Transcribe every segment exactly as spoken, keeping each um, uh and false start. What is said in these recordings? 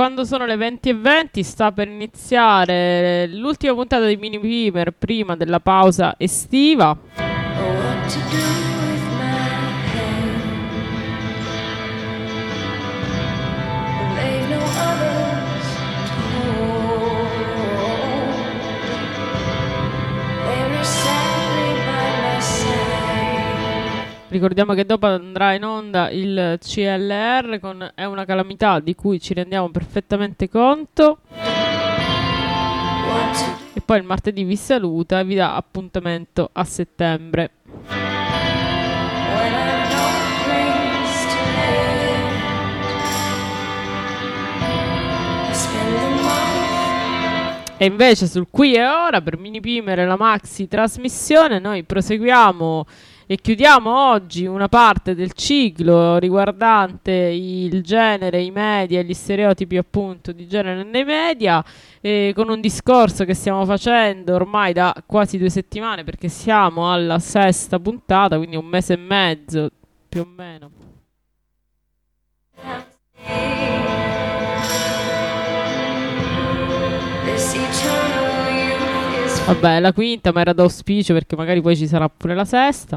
quando sono le venti e venti sta per iniziare l'ultima puntata di Mini Pimer prima della pausa estiva. Ricordiamo che dopo andrà in onda il C L R con È una calamità, di cui ci rendiamo perfettamente conto. E poi il martedì vi saluta e vi dà appuntamento a settembre. E invece sul Qui e Ora, per Mini Pimer e la maxi trasmissione, noi proseguiamo e chiudiamo oggi una parte del ciclo riguardante il genere, i media e gli stereotipi appunto di genere nei media, eh, con un discorso che stiamo facendo ormai da quasi due settimane, perché siamo alla sesta puntata, quindi un mese e mezzo più o meno. Vabbè, la quinta, ma era d'auspicio perché magari poi ci sarà pure la sesta.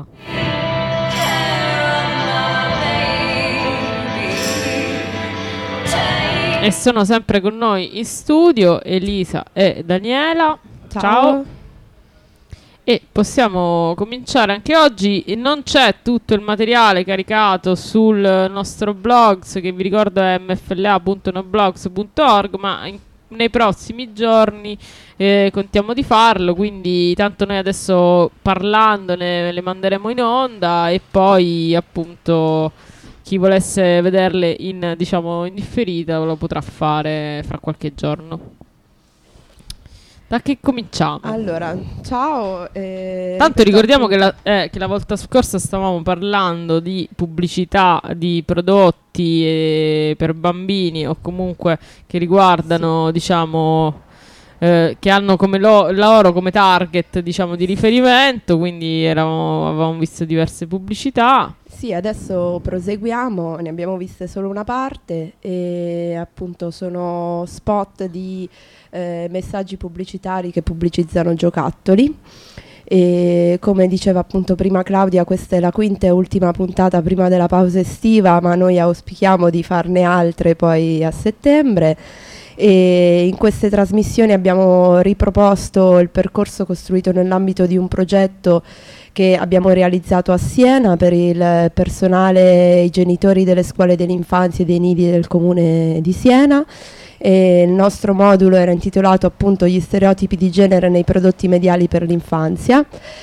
E sono sempre con noi in studio Elisa e Daniela. Ciao. Ciao. E possiamo cominciare anche oggi. Non c'è tutto il materiale caricato sul nostro blog, che vi ricordo è m f l a punto noblogs punto org, ma in nei prossimi giorni eh, contiamo di farlo, quindi tanto noi adesso parlandone le manderemo in onda e poi appunto chi volesse vederle in, diciamo, in differita lo potrà fare fra qualche giorno. Da che cominciamo? Allora, ciao. Eh, Tanto ricordiamo che la, eh, che la volta scorsa stavamo parlando di pubblicità di prodotti eh, per bambini o comunque che riguardano, sì, diciamo, eh, che hanno come lo, loro come target, diciamo, di riferimento, quindi eravamo, avevamo visto diverse pubblicità. Sì, adesso proseguiamo, ne abbiamo viste solo una parte e appunto sono spot di eh, messaggi pubblicitari che pubblicizzano giocattoli. E come diceva appunto prima Claudia, questa è la quinta e ultima puntata prima della pausa estiva, ma noi auspichiamo di farne altre poi a settembre. E in queste trasmissioni abbiamo riproposto il percorso costruito nell'ambito di un progetto che abbiamo realizzato a Siena per il personale e i genitori delle scuole dell'infanzia e dei nidi del comune di Siena. E il nostro modulo era intitolato appunto Gli stereotipi di genere nei prodotti mediali per l'infanzia.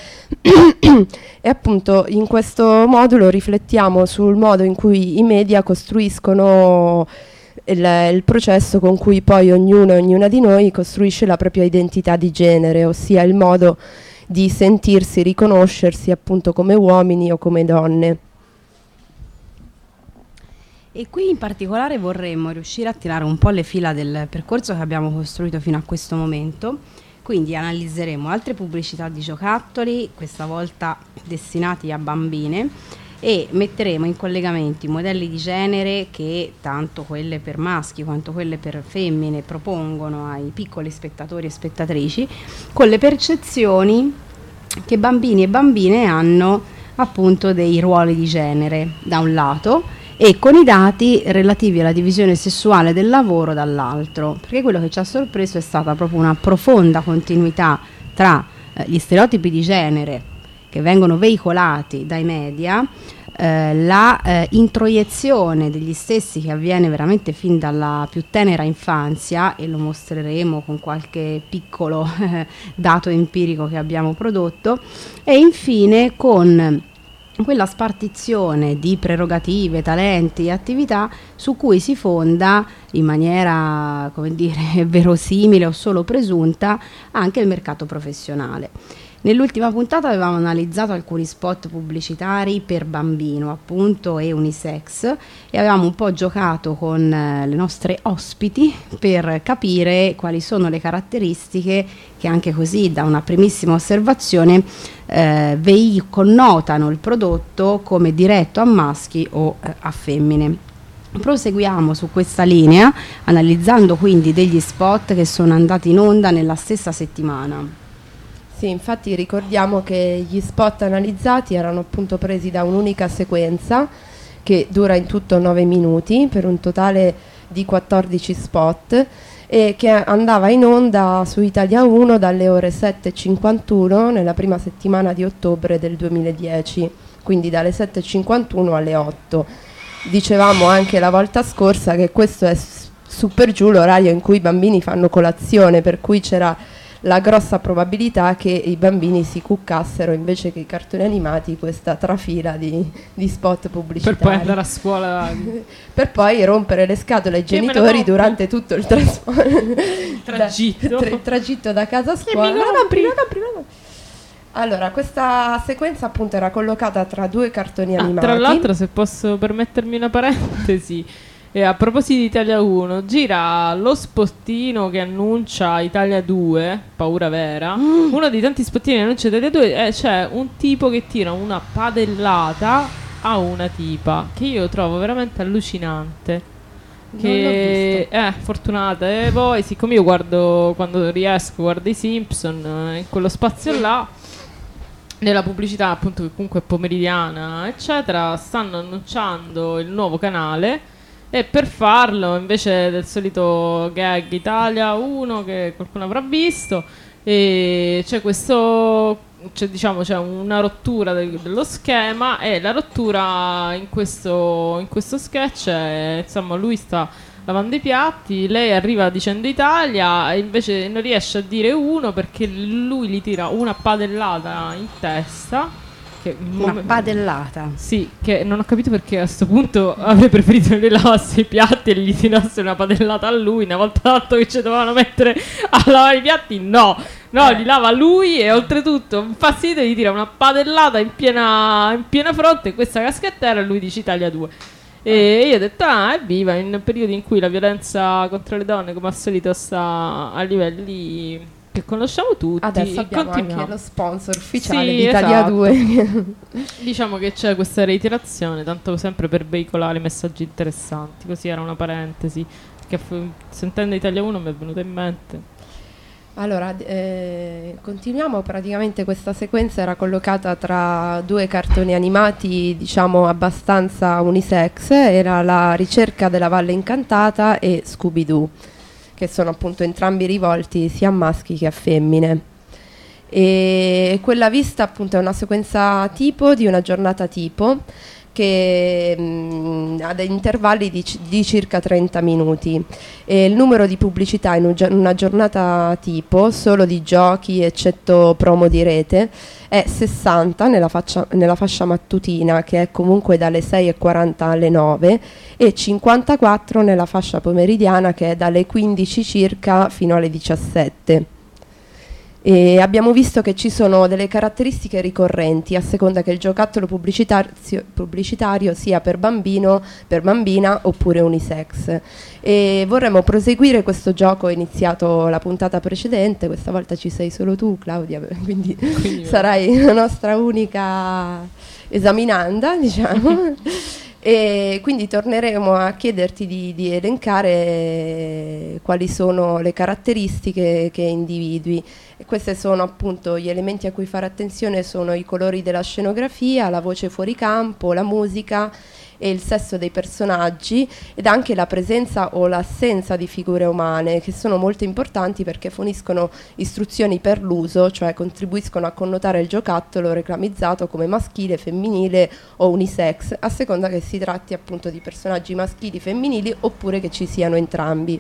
E appunto in questo modulo riflettiamo sul modo in cui i media costruiscono il, il processo con cui poi ognuno e ognuna di noi costruisce la propria identità di genere, ossia il modo di sentirsi, riconoscersi appunto come uomini o come donne. E qui in particolare vorremmo riuscire a tirare un po' le fila del percorso che abbiamo costruito fino a questo momento, quindi analizzeremo altre pubblicità di giocattoli, questa volta destinati a bambine, e metteremo in collegamento i modelli di genere che tanto quelle per maschi quanto quelle per femmine propongono ai piccoli spettatori e spettatrici, con le percezioni che bambini e bambine hanno appunto dei ruoli di genere da un lato e con i dati relativi alla divisione sessuale del lavoro dall'altro, perché quello che ci ha sorpreso è stata proprio una profonda continuità tra eh, gli stereotipi di genere che vengono veicolati dai media, eh, la eh, introiezione degli stessi che avviene veramente fin dalla più tenera infanzia, e lo mostreremo con qualche piccolo eh, dato empirico che abbiamo prodotto, e infine con quella spartizione di prerogative, talenti e attività su cui si fonda in maniera, come dire, verosimile o solo presunta anche il mercato professionale. Nell'ultima puntata avevamo analizzato alcuni spot pubblicitari per bambino, appunto, e unisex, e avevamo un po' giocato con eh, le nostre ospiti per capire quali sono le caratteristiche che anche così da una primissima osservazione eh, vei- connotano il prodotto come diretto a maschi o eh, a femmine. proseguiamo su questa linea, analizzando quindi degli spot che sono andati in onda nella stessa settimana. Sì, infatti ricordiamo che gli spot analizzati erano appunto presi da un'unica sequenza che dura in tutto nove minuti per un totale di quattordici spot, e che andava in onda su Italia uno dalle ore sette e cinquantuno nella prima settimana di ottobre del duemiladieci, quindi dalle sette e cinquantuno alle otto. Dicevamo anche la volta scorsa che questo è su per giù l'orario in cui i bambini fanno colazione, per cui c'era la grossa probabilità che i bambini si cuccassero invece che i cartoni animati questa trafila di, di spot pubblicitari. Per poi andare a scuola. Per poi rompere le scatole ai genitori durante tutto il, traspo- il tragitto. Da, tra- il tragitto da casa a scuola. No, no, prima, no, prima, no. Allora, questa sequenza appunto era collocata tra due cartoni ah, animati. Tra l'altro, se posso permettermi una parentesi, e a proposito di Italia uno, gira lo spottino che annuncia Italia due, paura vera. Mm. Uno dei tanti spottini che annuncia Italia due, eh, c'è un tipo che tira una padellata a una tipa, che io trovo veramente allucinante. Che eh, fortunata. E poi, siccome io guardo, quando riesco, guardo i Simpson, eh, in quello spazio là, nella pubblicità appunto che comunque è pomeridiana eccetera, stanno annunciando il nuovo canale, e per farlo, invece del solito gag Italia uno che qualcuno avrà visto, e c'è questo, c'è, diciamo, c'è una rottura de- dello schema, e la rottura in questo, in questo sketch è, insomma, lui sta lavando i piatti, lei arriva dicendo Italia e invece non riesce a dire uno perché lui gli tira una padellata in testa. Che una mom- padellata? Sì, che non ho capito perché a sto punto avrei preferito che lei lavasse i piatti e gli tirasse una padellata a lui, una volta tanto che ci dovevano mettere a lavare i piatti. No, no, eh. li lava lui, e oltretutto un fastidio gli tira una padellata in piena, in piena fronte, questa caschettera, e lui dice Italia due. E io ho detto, ah, evviva, in periodi in cui la violenza contro le donne, come al solito, sta a livelli che conosciamo tutti. Adesso abbiamo continuiamo. anche lo sponsor ufficiale sì, di Italia esatto. due. Diciamo che c'è questa reiterazione, tanto sempre per veicolare messaggi interessanti. Così era una parentesi, che f- sentendo Italia uno mi è venuta in mente. Allora, eh, continuiamo. Praticamente questa sequenza era collocata tra due cartoni animati, diciamo, abbastanza unisex. Era La ricerca della Valle Incantata e Scooby-Doo, che sono appunto entrambi rivolti sia a maschi che a femmine. E quella vista appunto è una sequenza tipo di una giornata tipo, che mh, ha degli intervalli di, c- di circa trenta minuti, e il numero di pubblicità in un gi- una giornata tipo, solo di giochi eccetto promo di rete, è sessanta nella, faccia, nella fascia mattutina, che è comunque dalle sei e quaranta alle nove, e cinquantaquattro nella fascia pomeridiana, che è dalle quindici circa fino alle diciassette. E abbiamo visto che ci sono delle caratteristiche ricorrenti a seconda che il giocattolo pubblicitario, pubblicitario sia per bambino, per bambina oppure unisex. E vorremmo proseguire questo gioco iniziato la puntata precedente. Questa volta ci sei solo tu, Claudia, quindi, quindi sarai la nostra unica esaminanda, diciamo. E quindi torneremo a chiederti di, di elencare quali sono le caratteristiche che individui. E questi sono appunto gli elementi a cui fare attenzione: sono i colori della scenografia, la voce fuori campo, la musica e il sesso dei personaggi, ed anche la presenza o l'assenza di figure umane, che sono molto importanti perché forniscono istruzioni per l'uso, cioè contribuiscono a connotare il giocattolo reclamizzato come maschile, femminile o unisex, a seconda che si tratti appunto di personaggi maschili, femminili, oppure che ci siano entrambi.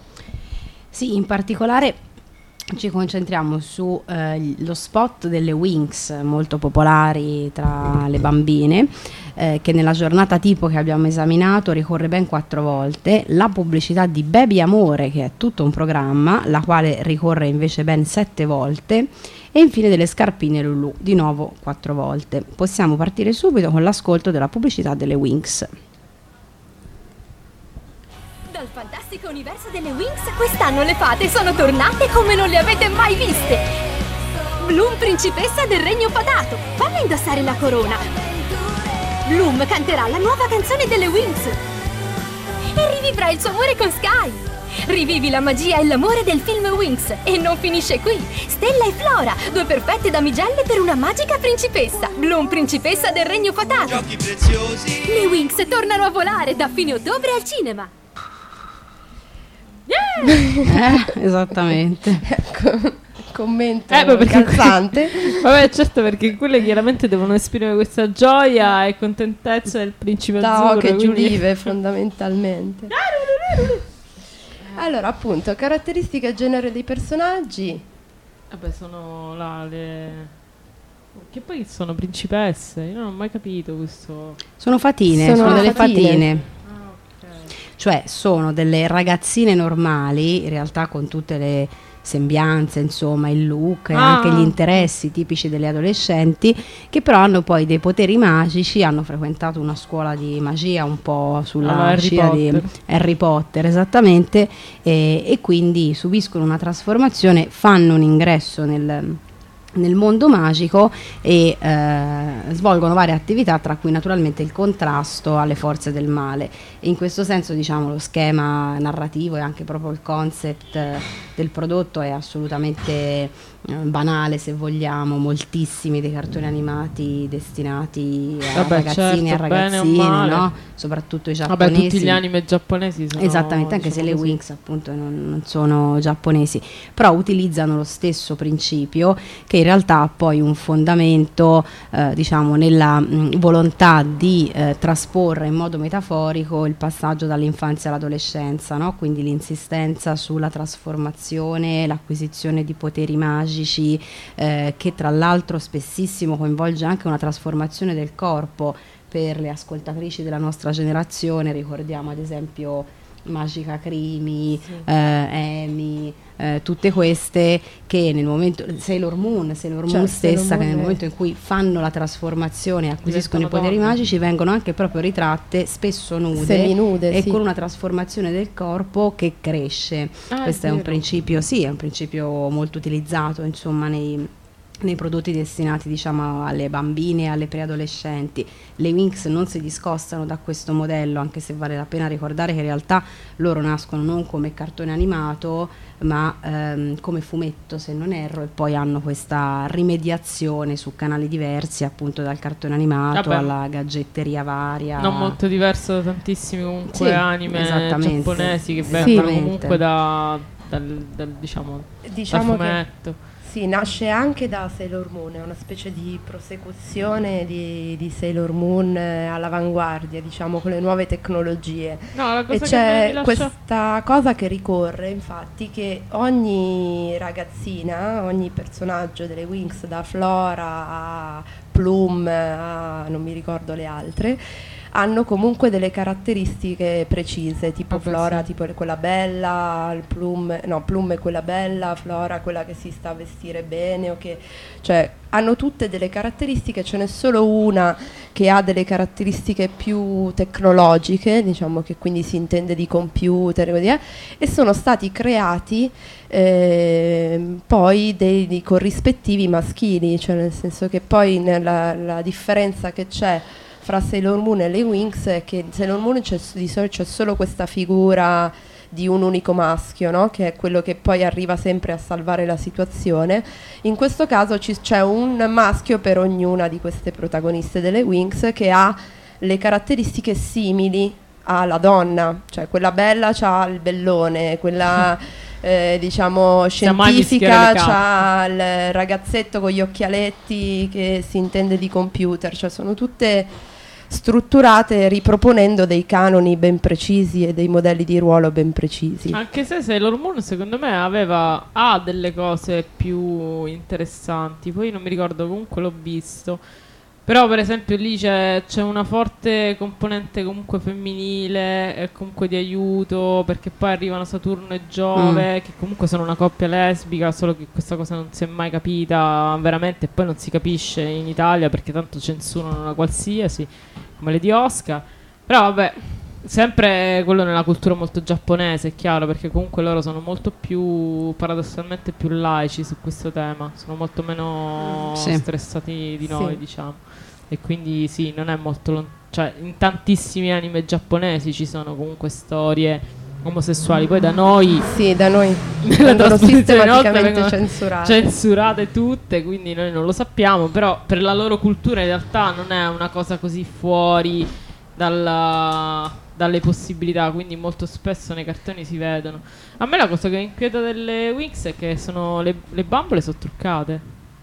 Sì, in particolare ci concentriamo su eh, lo spot delle Winx, molto popolari tra le bambine, eh, che nella giornata tipo che abbiamo esaminato ricorre ben quattro volte, la pubblicità di Baby Amore, che è tutto un programma, la quale ricorre invece ben sette volte, e infine delle scarpine Lulu, di nuovo quattro volte. Possiamo partire subito con l'ascolto della pubblicità delle Winx. Dal fantastico universo delle Winx, quest'anno le fate sono tornate come non le avete mai viste. Bloom, principessa del regno fatato, falla indossare la corona. Bloom canterà la nuova canzone delle Winx. e rivivrai il suo amore con Sky. Rivivi la magia e l'amore del film Winx. E non finisce qui. Stella e Flora, due perfette damigelle per una magica principessa. Bloom, principessa del Regno Fatato. Giochi preziosi. Le Winx tornano a volare da fine ottobre al cinema. Eh, esattamente. Ecco, commento Eh, beh, perché calzante. Vabbè, certo, perché quelle chiaramente devono esprimere questa gioia e contentezza del principe Da azzurro. Oche e quindi- Giulive, fondamentalmente. Allora, appunto, caratteristiche e genere dei personaggi. Vabbè, sono là le... Che poi sono principesse? Io non ho mai capito questo... Sono fatine, Sono sono, delle fatine. fatine. Ah, ok. Cioè sono delle ragazzine normali, in realtà con tutte le sembianze, insomma, il look e Ah. anche gli interessi tipici delle adolescenti, che però hanno poi dei poteri magici, hanno frequentato una scuola di magia un po' sulla Alla Harry scia di Potter. Harry Potter, esattamente, e, e quindi subiscono una trasformazione, fanno un ingresso nel nel mondo magico e eh, svolgono varie attività, tra cui naturalmente il contrasto alle forze del male. E in questo senso, diciamo, lo schema narrativo e anche proprio il concept eh, del prodotto è assolutamente eh, banale, se vogliamo. Moltissimi dei cartoni animati destinati a Vabbè, ragazzini e certo, a bene o ragazzine, male. no? Soprattutto i Vabbè, giapponesi. tutti gli anime giapponesi sono... Esattamente, anche se diciamo le così. Winx appunto non, non sono giapponesi, però utilizzano lo stesso principio, che in realtà ha poi un fondamento eh, diciamo nella mh, volontà di eh, trasporre in modo metaforico il passaggio dall'infanzia all'adolescenza, no? Quindi l'insistenza sulla trasformazione, l'acquisizione di poteri magici, eh, che tra l'altro spessissimo coinvolge anche una trasformazione del corpo. Per le ascoltatrici della nostra generazione ricordiamo ad esempio Magica Crimi, Sì. eh, Amy, eh, tutte queste che nel momento, Sailor Moon, Sailor Moon Cioè, stessa, Sailor che nel Moon è- momento in cui fanno la trasformazione e acquisiscono i Diventano poteri donne. magici, vengono anche proprio ritratte spesso nude Seminude, e sì. con una trasformazione del corpo che cresce. Ah, Questo è un vero. principio, sì, è un principio molto utilizzato, insomma, nei nei prodotti destinati, diciamo, alle bambine e alle preadolescenti. Le Winx non si discostano da questo modello, anche se vale la pena ricordare che in realtà loro nascono non come cartone animato ma ehm, come fumetto, se non erro, e poi hanno questa rimediazione su canali diversi, appunto dal cartone animato Vabbè. alla gadgetteria varia. Non molto diverso da tantissimi comunque Sì, anime esattamente. giapponesi che Sì. vengono Esattamente. comunque da, dal, dal, diciamo, Diciamo dal che fumetto. sì, nasce anche da Sailor Moon, è una specie di prosecuzione di, di Sailor Moon eh, all'avanguardia, diciamo, con le nuove tecnologie. No, la cosa E che c'è mi lascia... questa cosa che ricorre, infatti, che ogni ragazzina, ogni personaggio delle Winx, da Flora a Plum a non mi ricordo le altre, hanno comunque delle caratteristiche precise, tipo Vabbè, Flora, sì. tipo è quella bella, il Plum, no, Plum è quella bella, Flora quella che si sta a vestire bene, o che, cioè hanno tutte delle caratteristiche, ce n'è solo una che ha delle caratteristiche più tecnologiche, diciamo che quindi si intende di computer e così via, e sono stati creati eh, poi dei, dei corrispettivi maschili, cioè nel senso che poi nella, la differenza che c'è fra Sailor Moon e le Winx è che in Sailor Moon c'è, di solito c'è solo questa figura di un unico maschio, no? Che è quello che poi arriva sempre a salvare la situazione. In questo caso ci, c'è un maschio per ognuna di queste protagoniste delle Winx che ha le caratteristiche simili alla donna, cioè quella bella c'ha il bellone, quella eh, diciamo Stiamo a scientifica mischiare le c'ha il ragazzetto con gli occhialetti che si intende di computer, cioè sono tutte strutturate riproponendo dei canoni ben precisi e dei modelli di ruolo ben precisi. Anche se Sailor Moon secondo me aveva ha delle cose più interessanti, poi non mi ricordo, comunque l'ho visto. Però per esempio lì c'è, c'è una forte componente comunque femminile e comunque di aiuto, perché poi arrivano Saturno e Giove, Mm. che comunque sono una coppia lesbica, solo che questa cosa non si è mai capita veramente e poi non si capisce in Italia perché tanto censurano una qualsiasi, come le di Oscar. Però vabbè, sempre quello nella cultura molto giapponese, è chiaro, perché comunque loro sono molto più, paradossalmente più laici su questo tema, sono molto meno Sì. stressati di noi, Sì. diciamo. e quindi sì, non è molto lontano, cioè in tantissimi anime giapponesi ci sono comunque storie omosessuali, poi da noi sì, da noi nella vengono sistematicamente vengono censurate. censurate tutte, quindi noi non lo sappiamo, però per la loro cultura in realtà non è una cosa così fuori dalla, dalle possibilità, quindi molto spesso nei cartoni si vedono. A me la cosa che mi inquieta delle Winx è che sono le, le bambole sono truccate,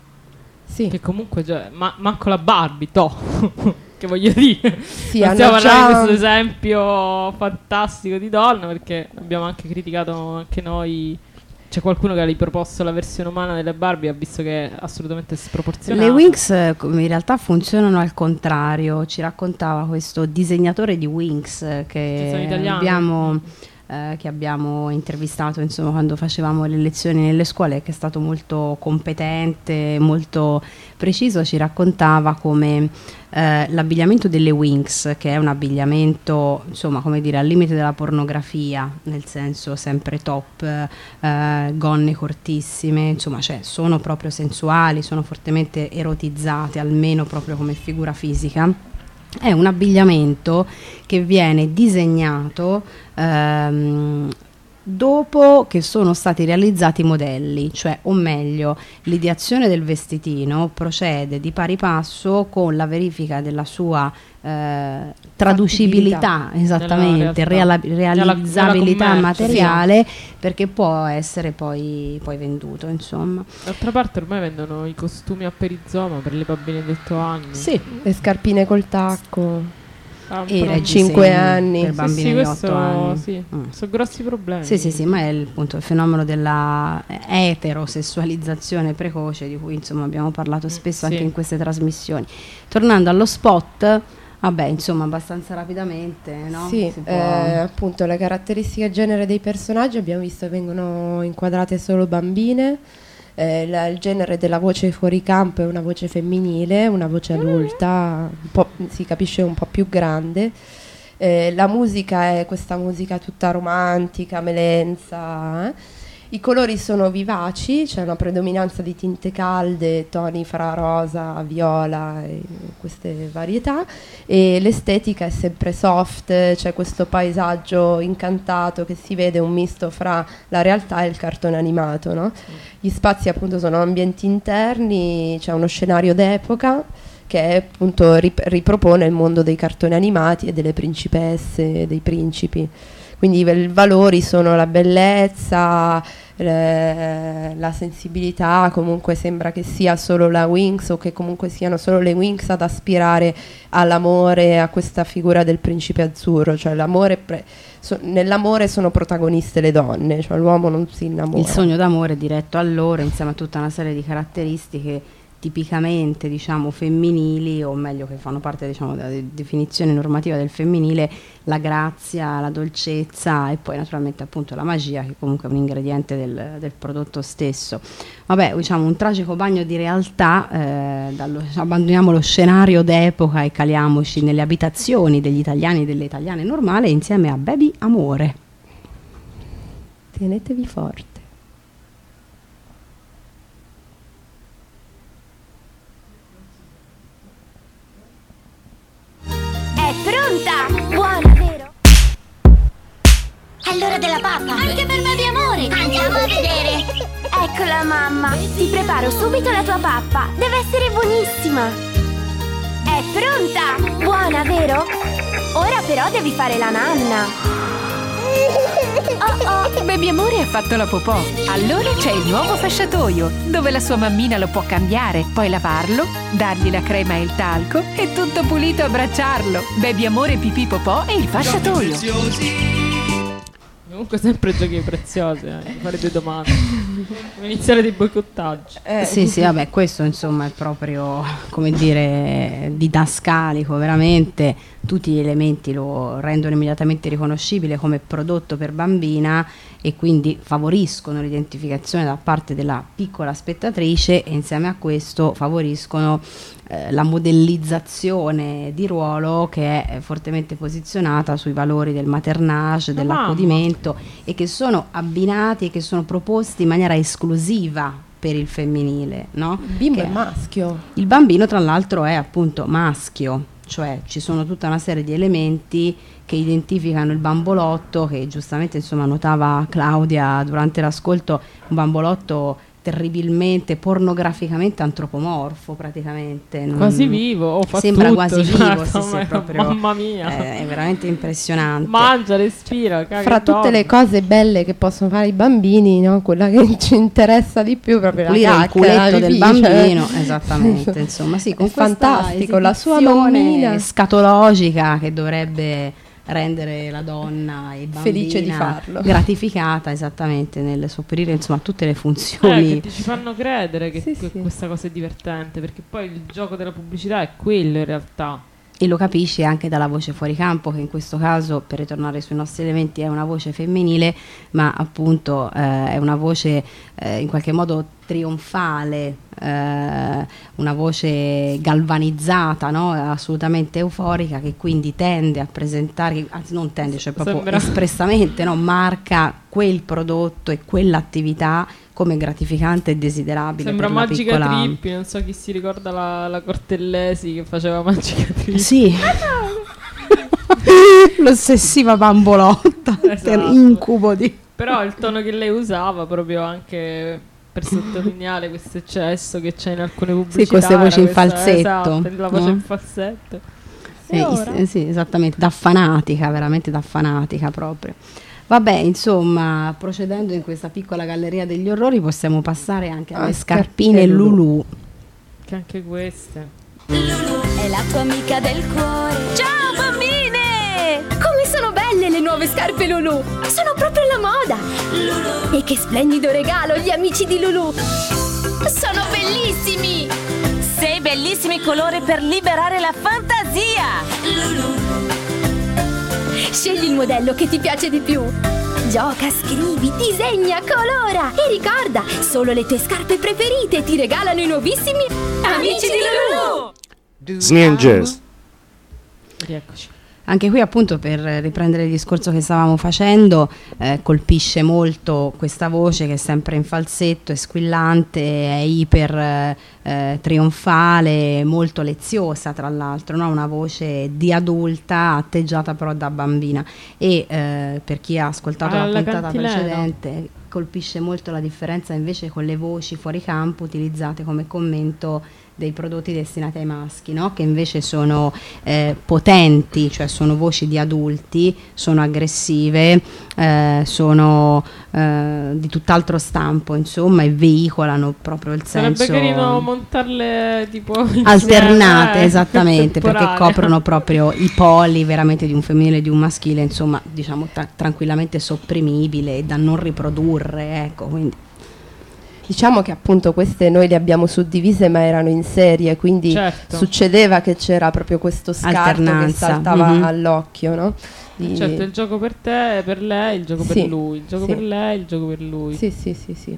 sì. Che comunque cioè, ma, manco la Barbie, toh. Che voglio dire, sì, non stiamo già... parlando di questo esempio fantastico di donna, perché abbiamo anche criticato anche noi. C'è qualcuno che ha riproposto la versione umana delle Barbie e ha visto che è assolutamente sproporzionata. Le Winx in realtà funzionano al contrario. Ci raccontava questo disegnatore di Winx che abbiamo, eh, che abbiamo intervistato, insomma, quando facevamo le lezioni nelle scuole, che è stato molto competente, molto preciso. Ci raccontava come eh, l'abbigliamento delle Winx, che è un abbigliamento, insomma, come dire, al limite della pornografia, nel senso sempre top, eh, gonne cortissime, insomma, cioè sono proprio sensuali, sono fortemente erotizzate, almeno proprio come figura fisica. È un abbigliamento che viene disegnato ehm, dopo che sono stati realizzati i modelli, cioè, o meglio, l'ideazione del vestitino procede di pari passo con la verifica della sua eh, traducibilità, esattamente, reala- realizzabilità nella, nella materiale, sì, perché può essere poi, poi venduto, insomma. D'altra parte ormai vendono i costumi a perizoma per le bambine di otto anni. Sì, le scarpine col tacco. Ah, e cinque anni per bambini sì, sì, di otto anni. Sì, mm. sono grossi problemi. Sì, sì, sì, ma è il, appunto, il fenomeno della eterosessualizzazione precoce, di cui insomma abbiamo parlato spesso, sì, anche in queste trasmissioni. Tornando allo spot, vabbè, insomma, abbastanza rapidamente, no? Sì, può... eh, appunto le caratteristiche genere dei personaggi abbiamo visto che vengono inquadrate solo bambine. Eh, la, il genere della voce fuori campo è una voce femminile, una voce adulta, un po', si capisce un po' più grande. Eh, la musica è questa musica tutta romantica, melenza. Eh? I colori sono vivaci, c'è una predominanza di tinte calde, toni fra rosa, viola e queste varietà, e l'estetica è sempre soft, c'è questo paesaggio incantato che si vede, un misto fra la realtà e il cartone animato, no? Gli spazi appunto sono ambienti interni, c'è uno scenario d'epoca che appunto rip- ripropone il mondo dei cartoni animati e delle principesse, dei principi. Quindi i valori sono la bellezza, le, la sensibilità, comunque sembra che sia solo la Winx, o che comunque siano solo le Winx ad aspirare all'amore, a questa figura del principe azzurro, cioè l'amore pre- so, nell'amore sono protagoniste le donne, cioè l'uomo non si innamora. Il sogno d'amore diretto a loro, insieme a tutta una serie di caratteristiche tipicamente, diciamo, femminili, o meglio che fanno parte, diciamo, della de- definizione normativa del femminile, la grazia, la dolcezza e poi naturalmente appunto la magia, che comunque è un ingrediente del, del prodotto stesso. Vabbè, diciamo un tragico bagno di realtà, eh, dallo, abbandoniamo lo scenario d'epoca e caliamoci nelle abitazioni degli italiani e delle italiane normali insieme a Baby Amore. Tenetevi forte. Pronta? Buona, vero? È l'ora della pappa. Anche per Baby Amore. Andiamo a vedere. Eccola, mamma. Ti preparo subito la tua pappa. Deve essere buonissima. È pronta? Buona, vero? Ora però devi fare la nanna. Oh oh, Baby Amore ha fatto la popò. Allora c'è il nuovo fasciatoio, dove la sua mammina lo può cambiare, poi lavarlo, dargli la crema e il talco e tutto pulito abbracciarlo. Baby Amore pipì popò e il fasciatoio. Comunque sempre giochi preziosi, eh. Fare due domande. Iniziare dei boicottaggi. Eh, sì, sì, vabbè, questo insomma è proprio, come dire, didascalico, veramente. Tutti gli elementi lo rendono immediatamente riconoscibile come prodotto per bambina e quindi favoriscono l'identificazione da parte della piccola spettatrice, e insieme a questo favoriscono eh, la modellizzazione di ruolo, che è fortemente posizionata sui valori del maternage, dell'accudimento, e che sono abbinati e che sono proposti in maniera esclusiva per il femminile, no? Il bimbo Che è maschio. Il bambino tra l'altro è appunto maschio, cioè ci sono tutta una serie di elementi che identificano il bambolotto, che giustamente insomma notava Claudia durante l'ascolto, un bambolotto terribilmente pornograficamente antropomorfo praticamente, non, quasi vivo, oh, fa sembra tutto, quasi certo, vivo, sì, sì, è proprio, mamma mia, è, è veramente impressionante. Mangia, respira, caga, Fra tutte dorme. le cose belle che possono fare i bambini, no? Quella che ci interessa di più è proprio pulire la il cacca, culetto la del pipì, bambino, cioè. esattamente, insomma, sì, con È fantastico, la sua esibizione mammina scatologica che dovrebbe rendere la donna e bambina felice di farlo, gratificata esattamente nel sopperire insomma a tutte le Eh, funzioni. che ti ci fanno credere che, Sì, che sì. questa cosa è divertente, perché poi il gioco della pubblicità è quello in realtà. E lo capisci anche dalla voce fuori campo, che in questo caso, per ritornare sui nostri elementi, è una voce femminile, ma appunto eh, è una voce eh, in qualche modo trionfale, eh, una voce galvanizzata, no? Assolutamente euforica, che quindi tende a presentare, anzi non tende, cioè proprio Sembra- espressamente, no? Marca quel prodotto e quell'attività come gratificante e desiderabile. Sembra per la Magica piccola... Trippi, non so chi si ricorda la, la Cortellesi che faceva Magica Trippi. Sì. L'ossessiva bambolotta, Esatto. incubo di... Però il tono che lei usava proprio anche per sottolineare questo eccesso che c'è in alcune pubblicità. queste voci era in questa- falsetto, esatto, la voce no? in falsetto. Sì, E ora? is- sì, esattamente, da fanatica, veramente da fanatica proprio. Vabbè, insomma, procedendo in questa piccola galleria degli orrori, possiamo passare anche alle Ah, scarpine scarpine Lulu. Che anche queste. Lulu è la tua amica del cuore. Ciao bambine! Come sono belle le nuove scarpe Lulu! Sono proprio alla moda! Lulu! E che splendido regalo gli amici di Lulu! Sono bellissimi! Sei bellissimi colori per liberare la fantasia! Lulu! Scegli il modello che ti piace di più. Gioca, scrivi, disegna, colora e ricorda, solo le tue scarpe preferite ti regalano i nuovissimi amici di Lulu. Sni and Jazz. Rieccoci. Anche qui appunto per riprendere il discorso che stavamo facendo, eh, colpisce molto questa voce che è sempre in falsetto, è squillante, è iper eh, eh, trionfale, molto leziosa tra l'altro, no? Una voce di adulta atteggiata però da bambina. E eh, per chi ha ascoltato Alla la puntata cantilena. precedente colpisce molto la differenza invece con le voci fuori campo utilizzate come commento dei prodotti destinati ai maschi, no? Che invece sono eh, potenti, cioè sono voci di adulti, sono aggressive, eh, sono eh, di tutt'altro stampo, insomma, e veicolano proprio il Sarebbe senso carino montarle tipo alternate, insieme, eh, esattamente, perché contemporanee. coprono proprio i poli veramente di un femminile e di un maschile, insomma, diciamo tra- tranquillamente sopprimibile e da non riprodurre, ecco, quindi Diciamo che appunto queste noi le abbiamo suddivise ma erano in serie, quindi Certo. succedeva che c'era proprio questo scarto che Alternanza, saltava mhm. all'occhio, no? Di- Certo, il gioco per te, per lei, il gioco Sì, per lui, il gioco sì. per lei, il gioco per lui. Sì, sì, sì, sì.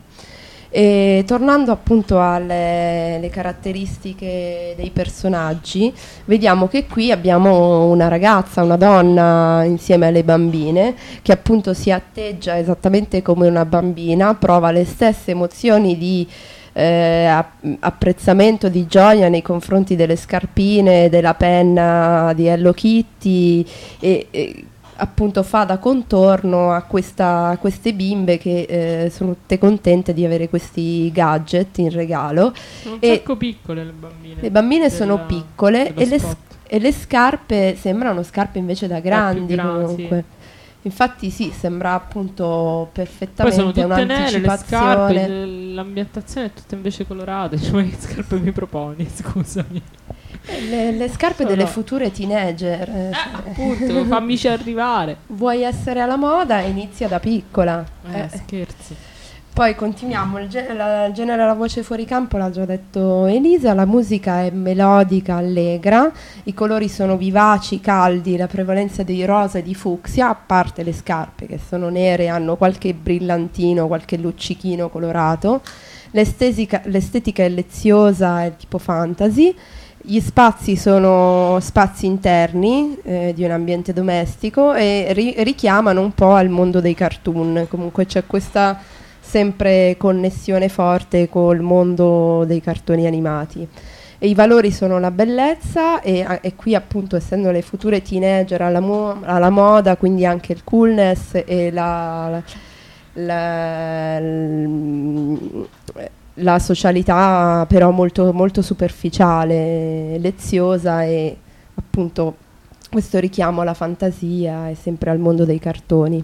E tornando appunto alle le caratteristiche dei personaggi, vediamo che qui abbiamo una ragazza, una donna insieme alle bambine che appunto si atteggia esattamente come una bambina, prova le stesse emozioni di eh, app- apprezzamento, di gioia nei confronti delle scarpine, della penna di Hello Kitty e, e appunto fa da contorno a, questa, a queste bimbe che eh, sono tutte contente di avere questi gadget in regalo. Sono un E sacco piccole le bambine. le bambine Della- sono piccole dello e le, spot. s- e le scarpe sembrano scarpe invece da grandi, grandi, comunque. Infatti sì, sembra appunto Poi sono perfettamente tutte nere le scarpe, un'anticipazione. l- l'ambientazione è tutta invece colorata. Cioè, ma che scarpe mi proponi? Scusami. Le, le scarpe Sono- delle future teenager. eh, Eh, cioè. appunto, fammici arrivare. Vuoi essere alla moda? Inizia da piccola. Eh, Eh. scherzi. Poi continuiamo, il, ge- la- il genere della voce fuori campo l'ha già detto Elisa, la musica è melodica, allegra, i colori sono vivaci, caldi, la prevalenza di rosa e di fucsia, a parte le scarpe che sono nere, hanno qualche brillantino, qualche luccichino colorato, l'estetica, l'estetica è leziosa, è tipo fantasy. Gli spazi sono spazi interni eh, di un ambiente domestico e ri- richiamano un po' al mondo dei cartoon. Comunque c'è questa sempre connessione forte col mondo dei cartoni animati. E i valori sono la bellezza e, e qui appunto, essendo le future teenager alla, mo- alla moda, quindi anche il coolness e la, la, la, la socialità però molto, molto superficiale, leziosa, e appunto questo richiamo alla fantasia e sempre al mondo dei cartoni.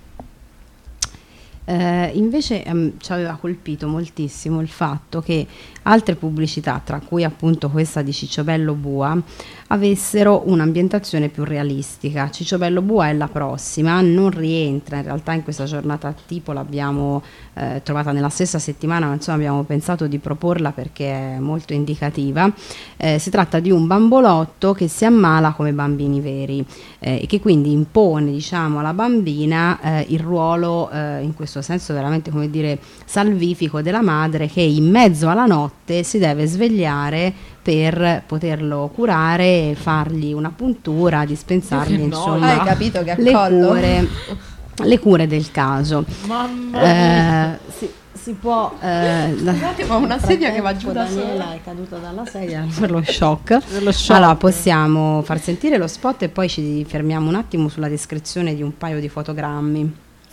Eh, invece ehm, ci aveva colpito moltissimo il fatto che altre pubblicità, tra cui appunto questa di Cicciobello Bua, avessero un'ambientazione più realistica. Cicciobello Bua è la prossima, non rientra in realtà in questa giornata tipo, l'abbiamo eh, trovata nella stessa settimana, ma insomma abbiamo pensato di proporla perché è molto indicativa. Eh, si tratta di un bambolotto che si ammala come bambini veri eh, e che quindi impone, diciamo, alla bambina eh, il ruolo eh, in questo senso veramente, come dire, salvifico della madre, che in mezzo alla notte si deve svegliare per poterlo curare, fargli una puntura, dispensargli insomma Hai capito che le accollo? cure, le cure del caso. Mamma mia. Eh, si, si può eh, Scusate, ma una sedia che va giù da Daniela sola. è caduta dalla sedia per lo shock. Per lo shock. Allora possiamo far sentire lo spot e poi ci fermiamo un attimo sulla descrizione di un paio di fotogrammi.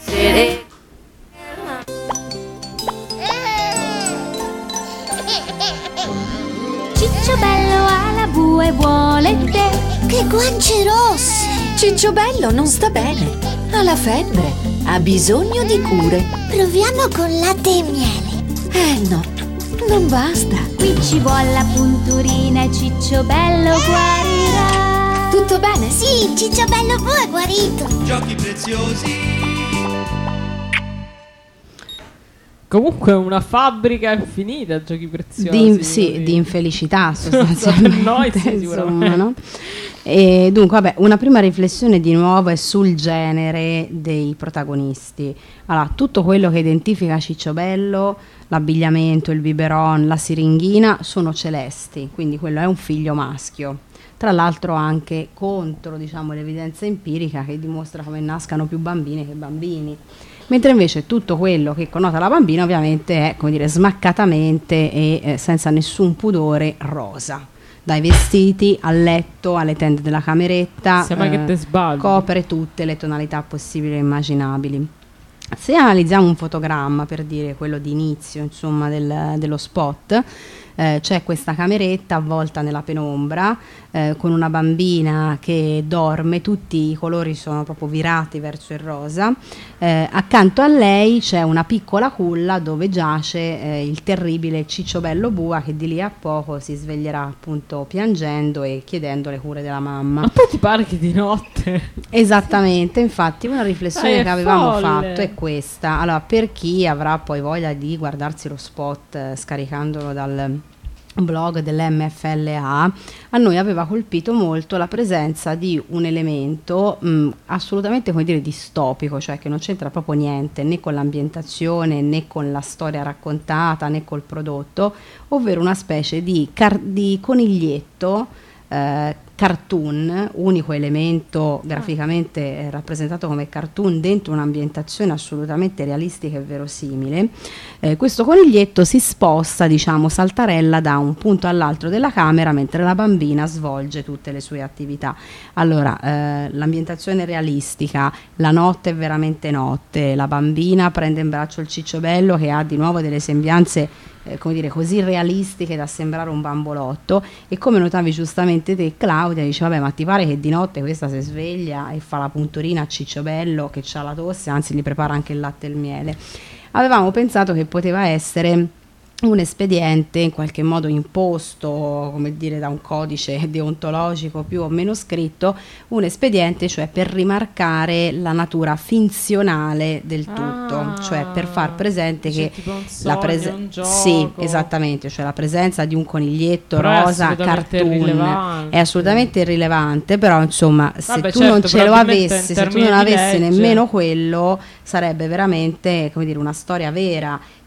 Cicciobello ha la bue e vuole te. Che guance rosse! Cicciobello non sta bene, ha la febbre, ha bisogno di cure. Proviamo con latte e miele. Eh no, non basta. Qui ci vuole la punturina e Cicciobello guarirà. Tutto bene? Sì, Cicciobello Bue è guarito. Giochi preziosi. Comunque è una fabbrica infinita, giochi preziosi. Di, sì, di infelicità sostanzialmente. Noi sì, insomma, sicuramente. no? E dunque, vabbè, una prima riflessione di nuovo è sul genere dei protagonisti. Allora, tutto quello che identifica Cicciobello, l'abbigliamento, il biberon, la siringhina, sono celesti, quindi quello è un figlio maschio. Tra l'altro anche contro, diciamo, l'evidenza empirica che dimostra come nascano più bambine che bambini. Mentre invece tutto quello che connota la bambina ovviamente è, come dire, smaccatamente e eh, senza nessun pudore rosa. Dai vestiti al letto, alle tende della cameretta, Sembra che te sbagli. copre tutte le tonalità possibili e immaginabili. Se analizziamo un fotogramma, per dire quello di inizio, insomma, del, dello spot, eh, c'è questa cameretta avvolta nella penombra eh, con una bambina che dorme, tutti i colori sono proprio virati verso il rosa. Eh, accanto a lei c'è una piccola culla dove giace eh, il terribile Cicciobello Bua, che di lì a poco si sveglierà appunto piangendo e chiedendo le cure della mamma. Ma poi ti pare che di notte? Esattamente, infatti una riflessione Eh, che avevamo folle. fatto è questa. Allora, per chi avrà poi voglia di guardarsi lo spot eh, scaricandolo dal blog dell'M F L A, a noi aveva colpito molto la presenza di un elemento mh, assolutamente, come dire, distopico, cioè che non c'entra proprio niente né con l'ambientazione né con la storia raccontata né col prodotto, ovvero una specie di, car- di coniglietto eh, cartoon, unico elemento graficamente eh, rappresentato come cartoon dentro un'ambientazione assolutamente realistica e verosimile. Eh, questo coniglietto si sposta, diciamo, saltarella da un punto all'altro della camera mentre la bambina svolge tutte le sue attività. Allora, eh, l'ambientazione realistica, la notte è veramente notte, la bambina prende in braccio il Cicciobello che ha di nuovo delle sembianze Eh, come dire, così realistiche da sembrare un bambolotto, e come notavi giustamente te, Claudia, dice vabbè, ma ti pare che di notte questa si sveglia e fa la punturina a Cicciobello che c'ha la tosse, anzi gli prepara anche il latte e il miele. Avevamo pensato che poteva essere un espediente in qualche modo imposto, come dire, da un codice deontologico più o meno scritto, un espediente cioè per rimarcare la natura finzionale del tutto, Ah, cioè per far presente dice che tipo un la sogno, prese- un gioco. sì, esattamente, cioè la presenza di un coniglietto Però è rosa assolutamente cartoon irrilevante. è assolutamente irrilevante, però insomma se Vabbè, tu certo, non ce lo probabilmente avessi, in se tu termini non di avessi legge. nemmeno quello, sarebbe veramente, come dire, una storia vera.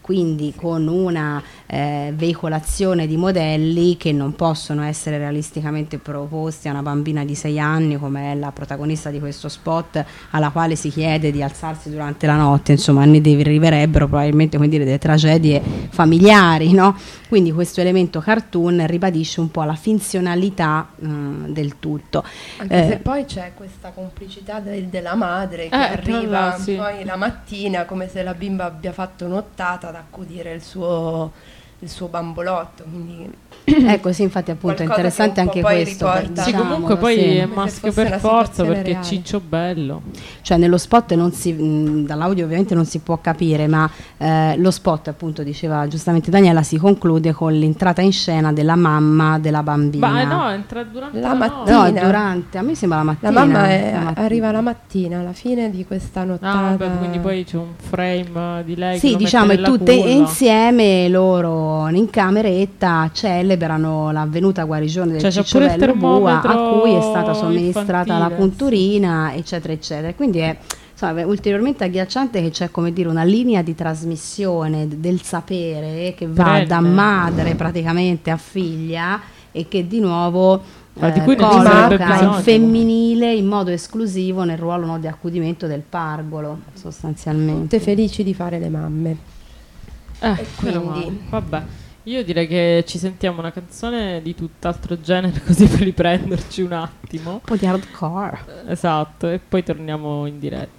quindi con una eh, veicolazione di modelli che non possono essere realisticamente proposti a una bambina di sei anni come è la protagonista di questo spot, alla quale si chiede di alzarsi durante la notte, insomma ne deriverebbero probabilmente, come dire, delle tragedie familiari, no? Quindi questo elemento cartoon ribadisce un po' la finzionalità uh, del tutto. Anche eh, se poi c'è questa complicità de- della madre che Eh, arriva però, sì. poi la mattina come se la bimba abbia fatto nottata ad accudire il suo, il suo bambolotto, quindi ecco, sì, infatti appunto è qualcosa interessante che un anche po' poi questo. riporta- Sì, diciamolo, comunque poi sì. è Come se maschio fosse per una forza situazione perché reale. Ciccio bello. Cioè nello spot non si, mh, dall'audio ovviamente non si può capire, ma eh, lo spot, appunto diceva giustamente Daniela, si conclude con l'entrata in scena della mamma della bambina. Ma eh, no, entra durante La la, mattina. No, notte. durante, a me sembra la la mattina. mamma è- la mattina. arriva la mattina alla fine di questa nottata. Ah, vabbè, quindi poi c'è un frame di lei che Sì, lo diciamo, mette e nella tutte culla. insieme loro in cameretta celebrano l'avvenuta guarigione del Cioè, c'è Ciccio pure il Bello Bua, a termometro cui è stata somministrata la infantile, punturina, eccetera, eccetera. Quindi è insomma, beh, ulteriormente agghiacciante che c'è, come dire, una linea di trasmissione d- del sapere che va Prende. da madre praticamente a figlia e che di nuovo Ma di eh, cui non ci sarebbe colloca bisogno. il femminile in modo esclusivo nel ruolo, no, di accudimento del pargolo, sostanzialmente. Tutte felici di fare le mamme. Eh, E meno quindi- male. Vabbè, io direi che ci sentiamo una canzone di tutt'altro genere così per riprenderci un attimo. Un po' di hardcore. Esatto, e poi torniamo in diretta.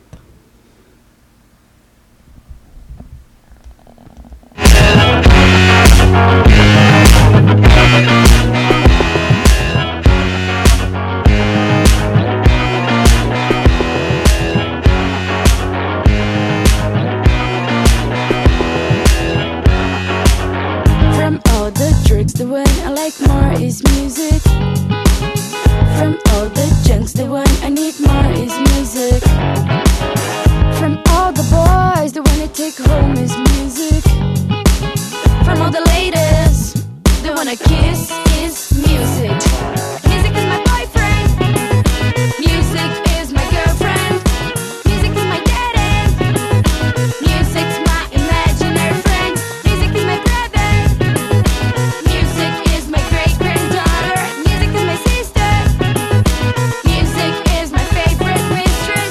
From all the drugs, the one I like more is music. From all the junks, the one I need more is music. From all the boys, the one I take home is music. From all the ladies, the one I kiss is music. Music is my boyfriend. Music is my girlfriend. Music is my daddy. Music's my imaginary friend. Music is my brother. Music is my great granddaughter. Music is my sister. Music is my favorite mistress.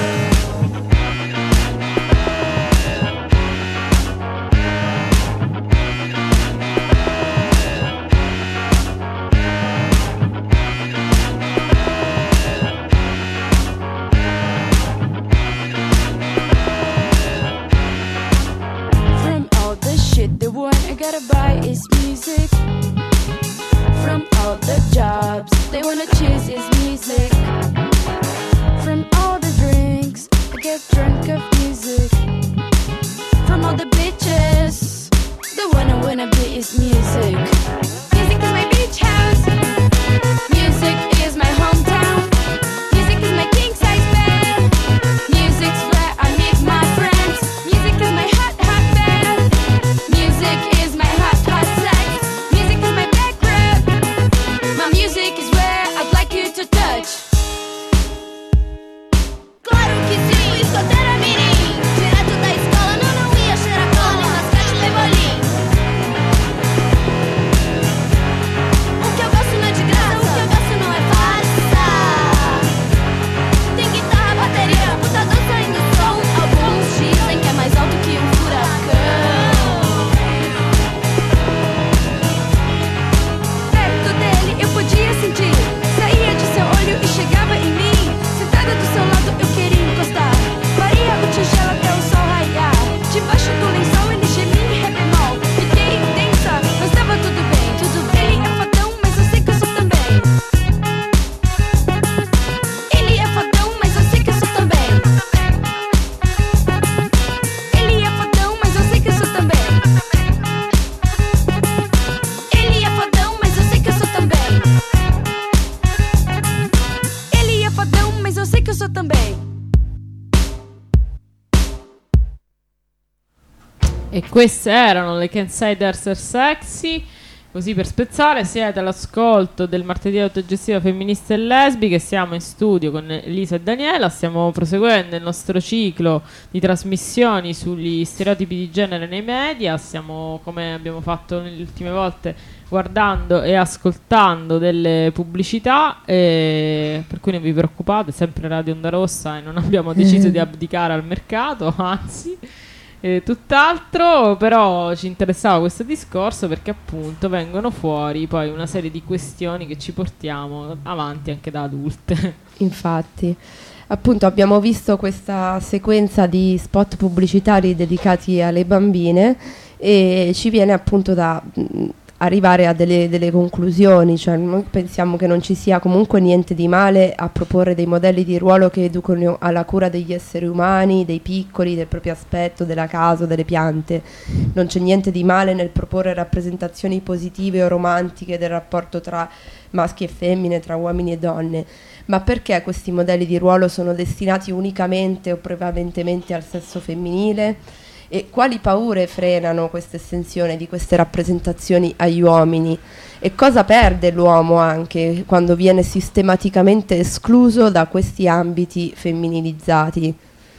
From all the shit, the one I gotta buy is music. From all the jobs, they wanna choose is music. From all the drinks, I get drunk of music. From all the bitches, the one I wanna be is music. Music is my beach house. Music is my hometown. Music is my king size bed. Music's where I meet my friends. Music is my hot, hot bed. Music is my hot, hot sex. Music is my background. My music is where I'd like you to touch. Claro que sim, escoteira mirim. Direto da escola, não, não ia cheirar cola. Mascate leva bolinho. O que eu gosto não é de graça, o que eu gosto não é farsa. Tem guitarra, bateria, computador saindo som. Alguns dizem que é mais alto que um furacão. Perto dele eu podia sentir. Saía de seu olho e chegava em mim. Sentada do seu lado eu queria encostar. Faria o tigela até o sol raiar. Debaixo do lençol ele gemia em ré bemol. Fiquei intensa, mas estava tudo bem. Tudo bem, é fadão, mas eu sei que eu sou também. Ele é fadão, mas eu sei que eu sou também. Ele é fadão, mas eu sei que eu sou também. Ele é fadão, mas eu sei que eu sou também. Ele é fadão, mas eu sei que eu sou também. E queste erano le Can Say They're So Sexy. Così per spezzare, siete all'ascolto del martedì autogestiva femministe e lesbiche, siamo in studio con Elisa e Daniela, stiamo proseguendo il nostro ciclo di trasmissioni sugli stereotipi di genere nei media, stiamo, come abbiamo fatto nelle ultime volte, guardando e ascoltando delle pubblicità, eh, per cui non vi preoccupate, sempre Radio Onda Rossa e non abbiamo deciso di abdicare al mercato, anzi... Eh, tutt'altro, però ci interessava questo discorso perché appunto vengono fuori poi una serie di questioni che ci portiamo avanti anche da adulte. Infatti, appunto abbiamo visto questa sequenza di spot pubblicitari dedicati alle bambine e ci viene appunto da mh, arrivare a delle, delle conclusioni, cioè noi pensiamo che non ci sia comunque niente di male a proporre dei modelli di ruolo che educano alla cura degli esseri umani, dei piccoli, del proprio aspetto, della casa, delle piante. Non c'è niente di male nel proporre rappresentazioni positive o romantiche del rapporto tra maschi e femmine, tra uomini e donne. Ma perché questi modelli di ruolo sono destinati unicamente o prevalentemente al sesso femminile? E quali paure frenano questa estensione di queste rappresentazioni agli uomini? E cosa perde l'uomo anche quando viene sistematicamente escluso da questi ambiti femminilizzati?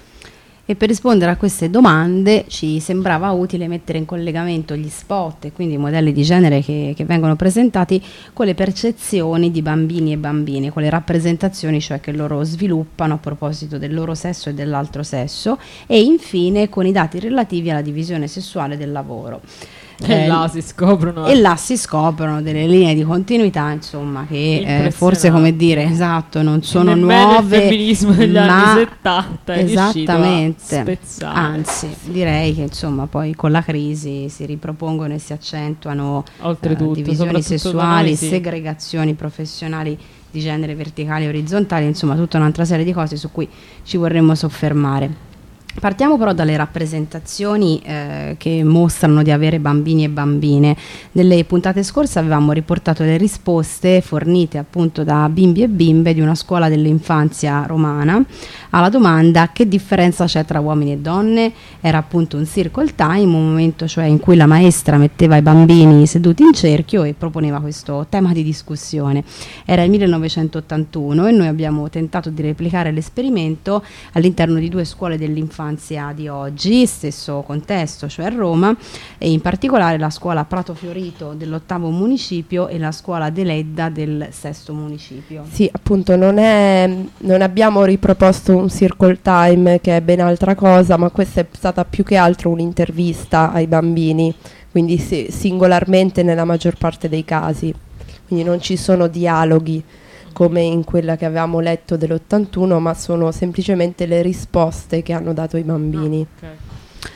E per rispondere a queste domande ci sembrava utile mettere in collegamento gli spot e quindi i modelli di genere che, che vengono presentati con le percezioni di bambini e bambine, con le rappresentazioni cioè che loro sviluppano a proposito del loro sesso e dell'altro sesso, e infine con i dati relativi alla divisione sessuale del lavoro. E eh, là si scoprono e là si scoprono delle linee di continuità, insomma, che eh, forse, come dire, esatto, non sono nuove, il femminismo degli ma anni settanta è esattamente, a spezzare. Anzi, direi che insomma poi con la crisi si ripropongono e si accentuano oltretutto eh, divisioni sessuali, noi, sì. segregazioni professionali di genere verticali e orizzontali, insomma tutta un'altra serie di cose su cui ci vorremmo soffermare. Partiamo però dalle rappresentazioni eh, che mostrano di avere bambini e bambine. Nelle puntate scorse avevamo riportato le risposte fornite appunto da bimbi e bimbe di una scuola dell'infanzia romana alla domanda: che differenza c'è tra uomini e donne? Era appunto un circle time, un momento cioè in cui la maestra metteva i bambini seduti in cerchio e proponeva questo tema di discussione. Era il millenovecentottantuno e noi abbiamo tentato di replicare l'esperimento all'interno di due scuole dell'infanzia di oggi, stesso contesto, cioè a Roma, e in particolare la scuola Prato Fiorito dell'ottavo municipio e la scuola Deledda del sesto municipio. Sì, appunto non, è, non abbiamo riproposto un circle time, che è ben altra cosa, ma questa è stata più che altro un'intervista ai bambini, quindi sì, singolarmente nella maggior parte dei casi, quindi non ci sono dialoghi come in quella che avevamo letto dell'ottantuno, ma sono semplicemente le risposte che hanno dato i bambini. Ah, okay.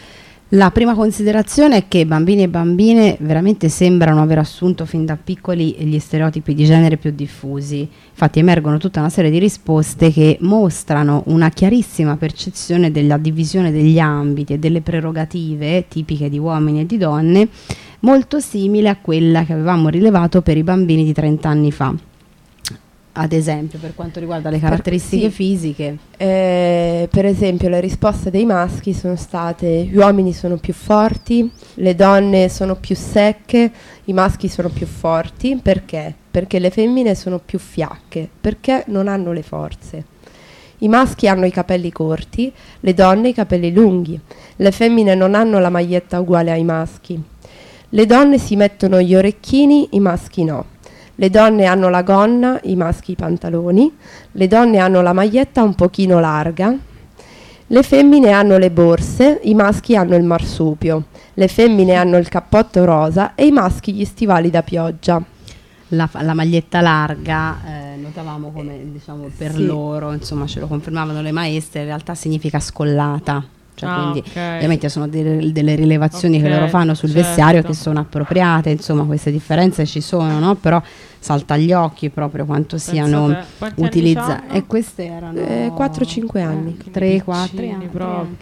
La prima considerazione è che bambini e bambine veramente sembrano aver assunto fin da piccoli gli stereotipi di genere più diffusi. Infatti emergono tutta una serie di risposte che mostrano una chiarissima percezione della divisione degli ambiti e delle prerogative tipiche di uomini e di donne, molto simile a quella che avevamo rilevato per i bambini di trenta anni fa. Ad esempio, per quanto riguarda le caratteristiche per, sì. fisiche, eh, per esempio le risposte dei maschi sono state: gli uomini sono più forti, le donne sono più secche, i maschi sono più forti. Perché? Perché le femmine sono più fiacche, perché non hanno le forze. I maschi hanno i capelli corti, le donne i capelli lunghi, le femmine non hanno la maglietta uguale ai maschi, le donne si mettono gli orecchini, i maschi no. Le donne hanno la gonna, i maschi i pantaloni, le donne hanno la maglietta un pochino larga, le femmine hanno le borse, i maschi hanno il marsupio, le femmine hanno il cappotto rosa e i maschi gli stivali da pioggia. La, la maglietta larga, eh, notavamo come diciamo per sì. loro, insomma ce lo confermavano le maestre, in realtà significa scollata. Cioè, ah, quindi okay. ovviamente sono delle, delle rilevazioni okay, che loro fanno sul certo. vestiario che sono appropriate, insomma queste differenze ci sono, no? Però salta agli occhi proprio quanto Penso siano utilizzate. E queste erano eh, quattro cinque anni, tre quattro anni proprio. anche.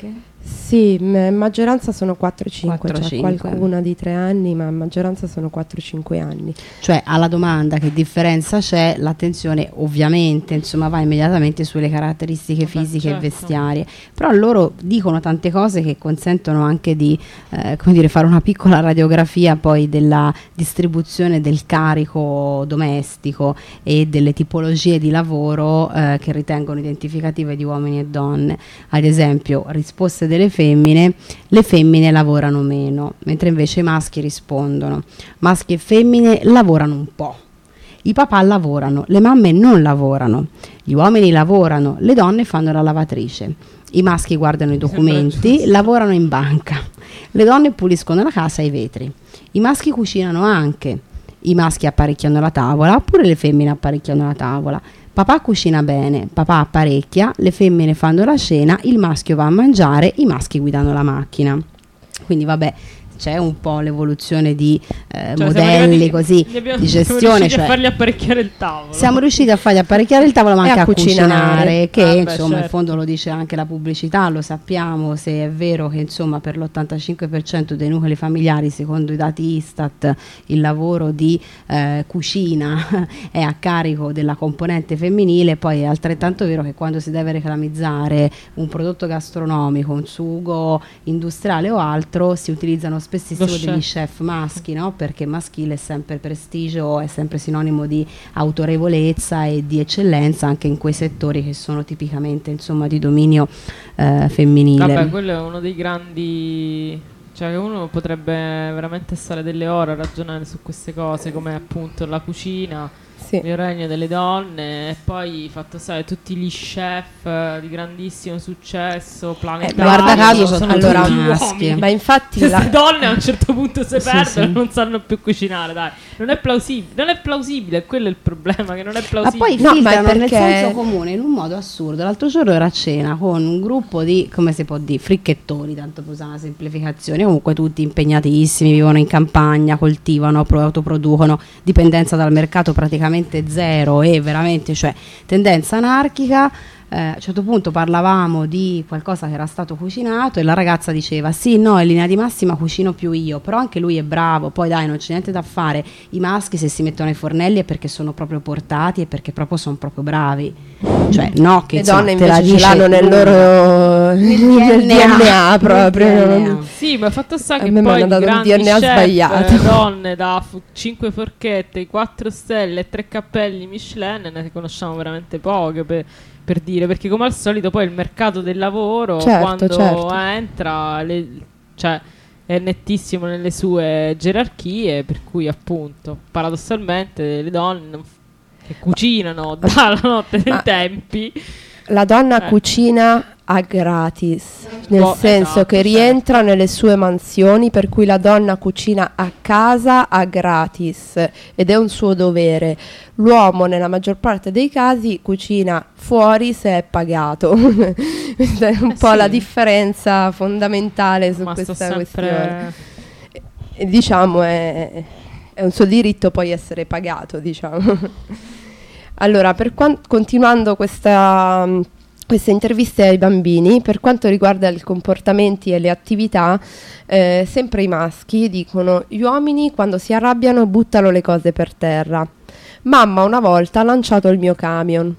Sì, in maggioranza sono quattro cinque, quattro cioè cinque. qualcuna di tre anni, ma in maggioranza sono quattro cinque anni. Cioè, alla domanda che differenza c'è, l'attenzione ovviamente insomma va immediatamente sulle caratteristiche Vabbè, fisiche certo. e vestiarie, però loro dicono tante cose che consentono anche di eh, come dire, fare una piccola radiografia poi della distribuzione del carico domestico e delle tipologie di lavoro eh, che ritengono identificative di uomini e donne. Ad esempio, risposte delle femmine: le femmine lavorano meno, mentre invece i maschi rispondono: maschi e femmine lavorano un po'. I papà lavorano, le mamme non lavorano, gli uomini lavorano, le donne fanno la lavatrice, i maschi guardano i documenti, lavorano in banca, le donne puliscono la casa e i vetri, i maschi cucinano anche, i maschi apparecchiano la tavola oppure le femmine apparecchiano la tavola. Papà cucina bene, papà apparecchia, le femmine fanno la cena, il maschio va a mangiare, i maschi guidano la macchina. Quindi vabbè, c'è un po' l'evoluzione di eh, Cioè, modelli arrivati- così li abbiamo- di siamo gestione, riusciti cioè a fargli apparecchiare il tavolo. siamo riusciti a fargli apparecchiare il tavolo ma E anche a a cucinare, cucinare. che Ah, beh, insomma in certo. fondo lo dice anche la pubblicità, lo sappiamo, se è vero che insomma per l'ottantacinque per cento dei nuclei familiari, secondo i dati Istat, il lavoro di eh, cucina è a carico della componente femminile, poi è altrettanto vero che quando si deve reclamizzare un prodotto gastronomico, un sugo industriale o altro, si utilizzano spessissimo Lo degli chef. chef maschi, no? Perché maschile è sempre prestigio, è sempre sinonimo di autorevolezza e di eccellenza anche in quei settori che sono tipicamente insomma di dominio eh, femminile. Vabbè, quello è uno dei grandi... Cioè, che uno potrebbe veramente stare delle ore a ragionare su queste cose, come appunto la cucina, Sì. il regno delle donne, e poi fatto sai tutti gli chef eh, di grandissimo successo, planetari. guarda caso sono allora, tutti tutti maschi. uomini. Ma infatti Queste la, donne a un certo punto si Sì, perdono sì. e non sanno più cucinare, dai. Non è plausibile, non è plausibile, quello è il problema, che non è Ma plausibile. poi No, ma è filtrano nel perché- senso comune in un modo assurdo. L'altro giorno ero a cena con un gruppo di, come si può dire, fricchettoni, tanto per usare una semplificazione, comunque tutti impegnatissimi, vivono in campagna, coltivano, pro- autoproducono, dipendenza dal mercato praticamente zero e veramente, cioè, tendenza anarchica. Eh, a un certo punto parlavamo di qualcosa che era stato cucinato e la ragazza diceva: sì, no, in linea di massima cucino più io, però anche lui è bravo, poi dai, non c'è niente da fare, i maschi se si mettono ai fornelli è perché sono proprio portati e perché proprio sono proprio bravi, cioè no, che le insomma, donne te la invece ce dice l'hanno nel lunga. loro nel D N A proprio. Nel D N A. non- Sì, ma fatto sta A che me mi poi hanno di dato un grandi D N A chef, sbagliato. eh, donne da cinque forchette, quattro stelle e tre cappelli Michelin ne conosciamo veramente poche, per, per dire, perché come al solito poi il mercato del lavoro Certo, quando certo. entra le- cioè è nettissimo nelle sue gerarchie, per cui appunto paradossalmente le donne non f- che cucinano dalla notte dei Ma- tempi. La donna Eh. cucina a gratis, nel Oh, senso esatto, che rientra nelle sue mansioni, per cui la donna cucina a casa a gratis ed è un suo dovere. L'uomo nella maggior parte dei casi cucina fuori se è pagato. Questa è un Eh po' sì. la differenza fondamentale su Ma sta questa sempre- questione. E, e diciamo è, è un suo diritto poi essere pagato, diciamo. Allora, per quan- continuando questa, queste interviste ai bambini, per quanto riguarda i comportamenti e le attività, eh, sempre i maschi dicono: gli uomini quando si arrabbiano buttano le cose per terra. Mamma una volta ha lanciato il mio camion.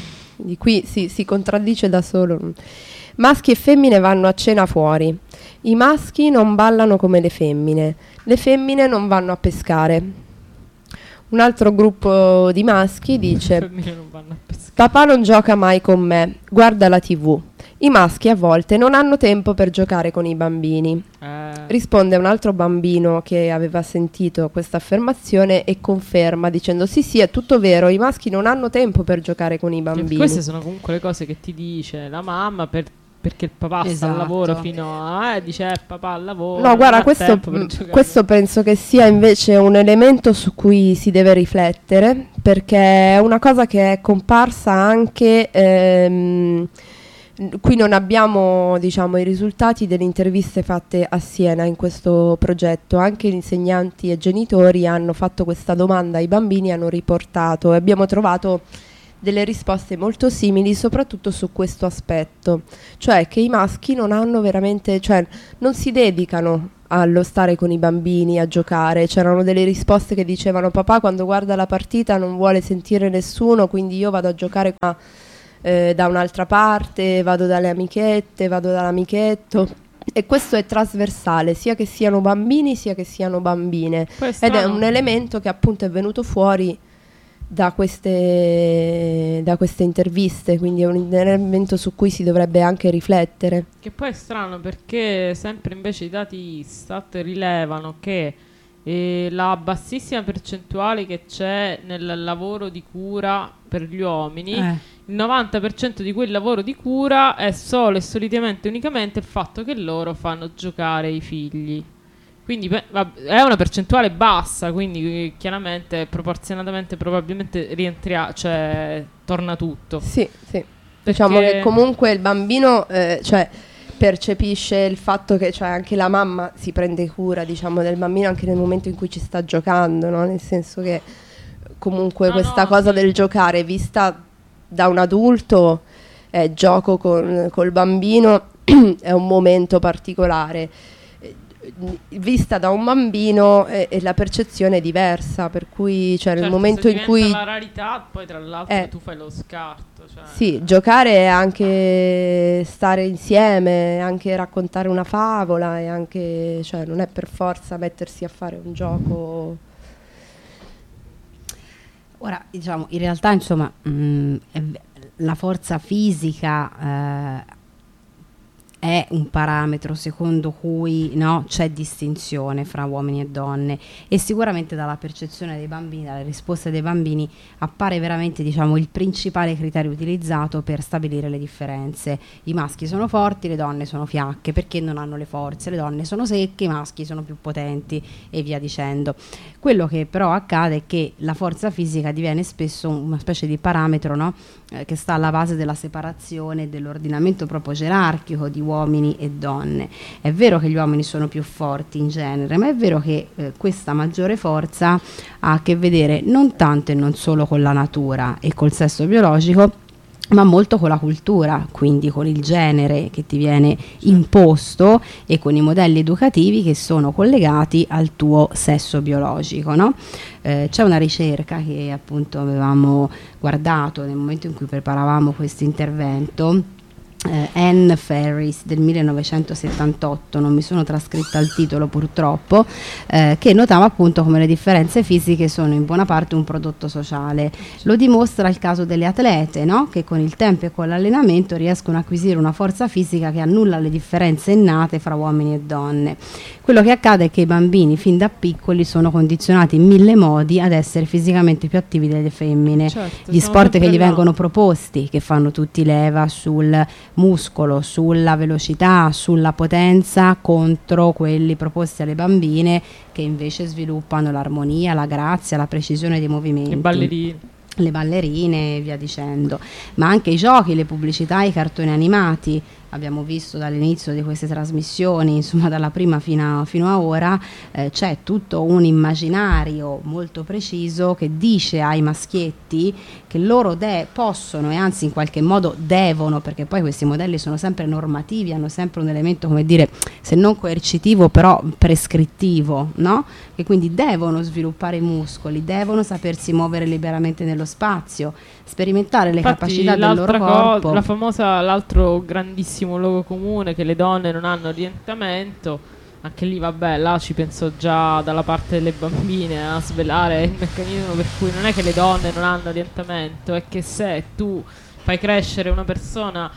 Di qui si, si contraddice da solo. Maschi e femmine vanno a cena fuori. I maschi non ballano come le femmine. Le femmine non vanno a pescare. Un altro gruppo di maschi dice: Femmine non vanno a pescare. papà non gioca mai con me, guarda la tivù. I maschi a volte non hanno tempo per giocare con i bambini. Eh, Risponde un altro bambino che aveva sentito questa affermazione e conferma dicendo: sì sì, è tutto vero, i maschi non hanno tempo per giocare con i e bambini. queste sono comunque le cose che ti dice la mamma per- perché il papà sta Esatto. al lavoro fino a eh, dice eh, papà al lavoro. No, non guarda, ha questo, tempo per mh, giocare. questo penso che sia invece un elemento su cui si deve riflettere, perché è una cosa che è comparsa anche, ehm, qui non abbiamo, diciamo, i risultati delle interviste fatte a Siena in questo progetto, anche gli insegnanti e genitori hanno fatto questa domanda ai bambini, hanno riportato e abbiamo trovato delle risposte molto simili, soprattutto su questo aspetto, cioè che i maschi non hanno veramente, cioè non si dedicano allo stare con i bambini, a giocare. C'erano delle risposte che dicevano: papà quando guarda la partita non vuole sentire nessuno, quindi io vado a giocare qua, eh, da un'altra parte, vado dalle amichette, vado dall'amichetto. E questo è trasversale, sia che siano bambini sia che siano bambine, ed è un elemento che appunto è venuto fuori da queste, da queste interviste, quindi è un elemento su cui si dovrebbe anche riflettere. Che poi è strano, perché sempre invece i dati Istat rilevano che eh, la bassissima percentuale che c'è nel lavoro di cura per gli uomini, eh. il novanta per cento di quel lavoro di cura è solo e solitamente unicamente il fatto che loro fanno giocare i figli. Quindi è una percentuale bassa, quindi chiaramente proporzionatamente probabilmente rientria, cioè torna tutto. Sì, sì. Diciamo che comunque il bambino eh, cioè percepisce il fatto che, cioè, anche la mamma si prende cura, diciamo, del bambino anche nel momento in cui ci sta giocando, no? Nel senso che comunque no, questa no, cosa sì. del giocare vista da un adulto, eh, gioco con col bambino è un momento particolare. Vista da un bambino eh, e la percezione è diversa, per cui cioè, certo, nel momento in cui la rarità, poi tra l'altro eh, tu fai lo scarto, cioè. Sì, giocare è anche stare insieme, è anche raccontare una favola, è anche, cioè, non è per forza mettersi a fare un gioco. Ora, diciamo, in realtà, insomma, mh, la forza fisica eh, è un parametro secondo cui, no, c'è distinzione fra uomini e donne, e sicuramente dalla percezione dei bambini, dalle risposte dei bambini, appare veramente, diciamo, il principale criterio utilizzato per stabilire le differenze. I maschi sono forti, le donne sono fiacche perché non hanno le forze, le donne sono secche, i maschi sono più potenti e via dicendo. Quello che però accade è che la forza fisica diviene spesso una specie di parametro, no, eh, che sta alla base della separazione dell'ordinamento proprio gerarchico di uomini e donne. È vero che gli uomini sono più forti in genere, ma è vero che eh, questa maggiore forza ha a che vedere non tanto e non solo con la natura e col sesso biologico, ma molto con la cultura, quindi con il genere che ti viene imposto e con i modelli educativi che sono collegati al tuo sesso biologico, no? Eh, c'è una ricerca che appunto avevamo guardato nel momento in cui preparavamo questo intervento, Eh, Anne Ferris del millenovecentosettantotto, non mi sono trascritta il titolo purtroppo, eh, che notava appunto come le differenze fisiche sono in buona parte un prodotto sociale. Lo dimostra il caso delle atlete, no? Che con il tempo e con l'allenamento riescono a acquisire una forza fisica che annulla le differenze innate fra uomini e donne. Quello che accade è che i bambini fin da piccoli sono condizionati in mille modi ad essere fisicamente più attivi delle femmine. Certo, gli sport che gli là. vengono proposti, che fanno tutti leva sul muscolo, sulla velocità, sulla potenza, contro quelli proposti alle bambine che invece sviluppano l'armonia, la grazia, la precisione dei movimenti. I ballerini. Le ballerine e via dicendo, ma anche i giochi, le pubblicità, i cartoni animati. Abbiamo visto dall'inizio di queste trasmissioni, insomma dalla prima fino a, fino a ora, eh, c'è tutto un immaginario molto preciso che dice ai maschietti che loro de- possono e anzi in qualche modo devono, perché poi questi modelli sono sempre normativi, hanno sempre un elemento, come dire, se non coercitivo però prescrittivo, no? Che quindi devono sviluppare i muscoli, devono sapersi muovere liberamente nello spazio, sperimentare le Infatti, capacità del loro corpo. Co- la famosa, l'altro grandissimo luogo comune, che le donne non hanno orientamento, anche lì vabbè, là ci penso già dalla parte delle bambine a svelare il meccanismo per cui non è che le donne non hanno orientamento, è che se tu fai crescere una persona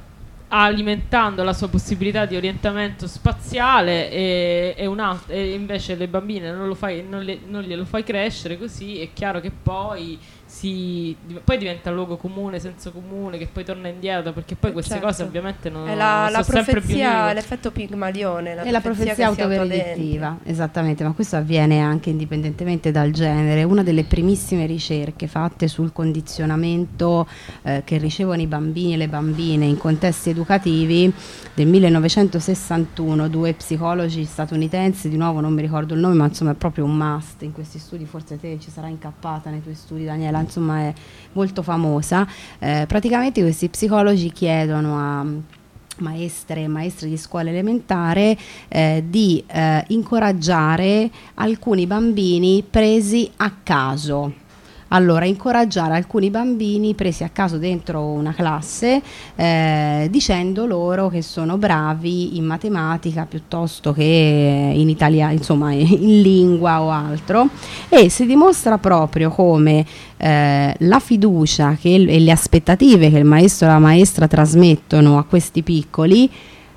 alimentando la sua possibilità di orientamento spaziale e, e, un alt- e invece le bambine non lo fai, non, le, non glielo fai crescere così, è chiaro che poi si poi diventa luogo comune, senso comune, che poi torna indietro, perché poi queste certo. cose ovviamente non è la, sono la sempre più profezia, l'effetto Pigmalione, la è la profezia autovereditiva, esattamente, ma questo avviene anche indipendentemente dal genere. Una delle primissime ricerche fatte sul condizionamento eh, che ricevono i bambini e le bambine in contesti educativi del millenovecentosessantuno, due psicologi statunitensi, di nuovo non mi ricordo il nome, ma insomma è proprio un must in questi studi, forse te ci sarai incappata nei tuoi studi, Daniela, insomma è molto famosa. Eh, praticamente questi psicologi chiedono a maestre e maestri di scuola elementare eh, di eh, incoraggiare alcuni bambini presi a caso. Allora, incoraggiare alcuni bambini presi a caso dentro una classe eh, dicendo loro che sono bravi in matematica piuttosto che in italiano, insomma in lingua o altro, e si dimostra proprio come eh, la fiducia che il, e le aspettative che il maestro e la maestra trasmettono a questi piccoli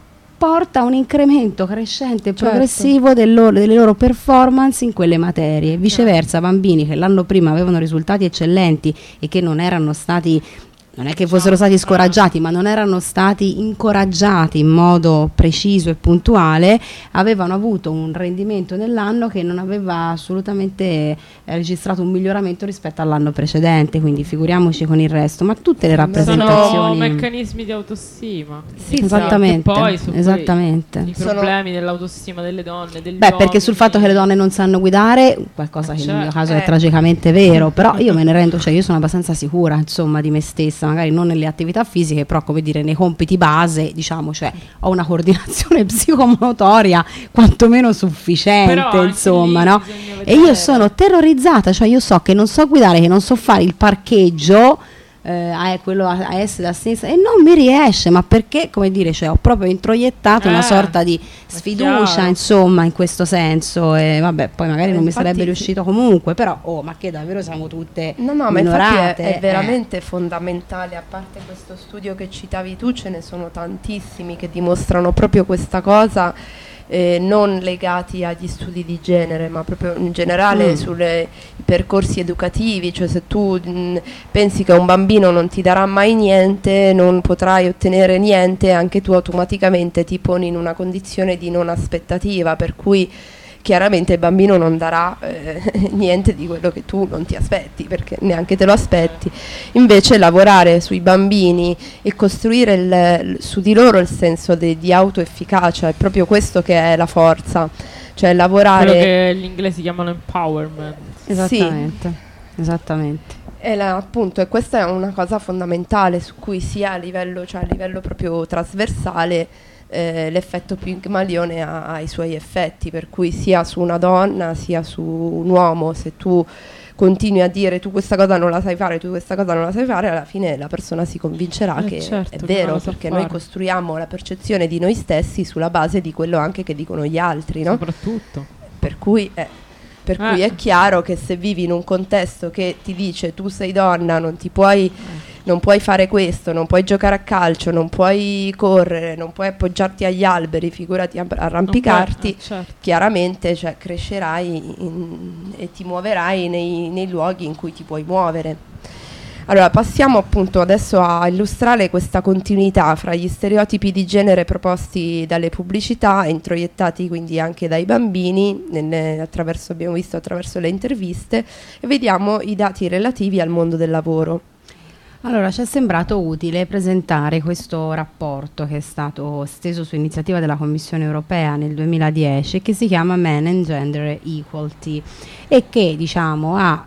porta a un incremento crescente e certo. progressivo del loro, delle loro performance in quelle materie. Viceversa, bambini che l'anno prima avevano risultati eccellenti e che non erano stati, non è che fossero stati scoraggiati, ma non erano stati incoraggiati in modo preciso e puntuale, avevano avuto un rendimento nell'anno che non aveva assolutamente eh, registrato un miglioramento rispetto all'anno precedente, quindi figuriamoci con il resto, ma tutte le rappresentazioni... Sono meccanismi di autostima. Sì, esattamente, poi su esattamente. I problemi sono... dell'autostima delle donne, degli Beh, uomini. perché sul fatto che le donne non sanno guidare, qualcosa eh che certo. nel mio caso eh. è tragicamente vero, però io me ne rendo, cioè io sono abbastanza sicura, insomma, di me stessa, magari non nelle attività fisiche, però come dire nei compiti base, diciamo, cioè ho una coordinazione psicomotoria quantomeno sufficiente, però insomma, no? E io sono terrorizzata, cioè io so che non so guidare, che non so fare il parcheggio, eh, a quello a, a essere a sinistra, e non mi riesce, ma perché, come dire, cioè ho proprio introiettato eh, una sorta di sfiducia, insomma, in questo senso, e vabbè, poi magari eh, non mi sarebbe riuscito comunque, però oh, ma che davvero siamo tutte no no minorate, ma infatti è, è eh. veramente fondamentale. A parte questo studio che citavi tu, ce ne sono tantissimi che dimostrano proprio questa cosa, eh, non legati agli studi di genere, ma proprio in generale mm. sui percorsi educativi. Cioè se tu mh, pensi che un bambino non ti darà mai niente, non potrai ottenere niente, anche tu automaticamente ti poni in una condizione di non aspettativa, per cui chiaramente il bambino non darà eh, niente di quello che tu non ti aspetti, perché neanche te lo aspetti. Invece lavorare sui bambini e costruire il, su di loro il senso de, di autoefficacia, è proprio questo che è la forza, cioè lavorare... Quello che gli inglesi chiamano empowerment. Esattamente, sì. Esattamente. E la, appunto, e questa è una cosa fondamentale su cui sia a livello, cioè a livello proprio trasversale, Eh, l'effetto Pygmalione ha, ha i suoi effetti, per cui sia su una donna sia su un uomo, se tu continui a dire tu questa cosa non la sai fare, tu questa cosa non la sai fare, alla fine la persona si convincerà eh che certo, è vero, perché noi costruiamo la percezione di noi stessi sulla base di quello anche che dicono gli altri, no? Soprattutto. Per cui è, per eh. cui è chiaro che se vivi in un contesto che ti dice tu sei donna, non ti puoi... Eh. non puoi fare questo, non puoi giocare a calcio, non puoi correre, non puoi appoggiarti agli alberi, figurati arrampicarti, puoi, eh, certo. chiaramente cioè, crescerai in, e ti muoverai nei, nei luoghi in cui ti puoi muovere. Allora passiamo appunto adesso a illustrare questa continuità fra gli stereotipi di genere proposti dalle pubblicità, introiettati quindi anche dai bambini, nelle, attraverso, abbiamo visto attraverso le interviste, e vediamo i dati relativi al mondo del lavoro. Allora, ci è sembrato utile presentare questo rapporto che è stato steso su iniziativa della Commissione Europea nel duemiladieci, che si chiama Men and Gender Equality, e che diciamo ha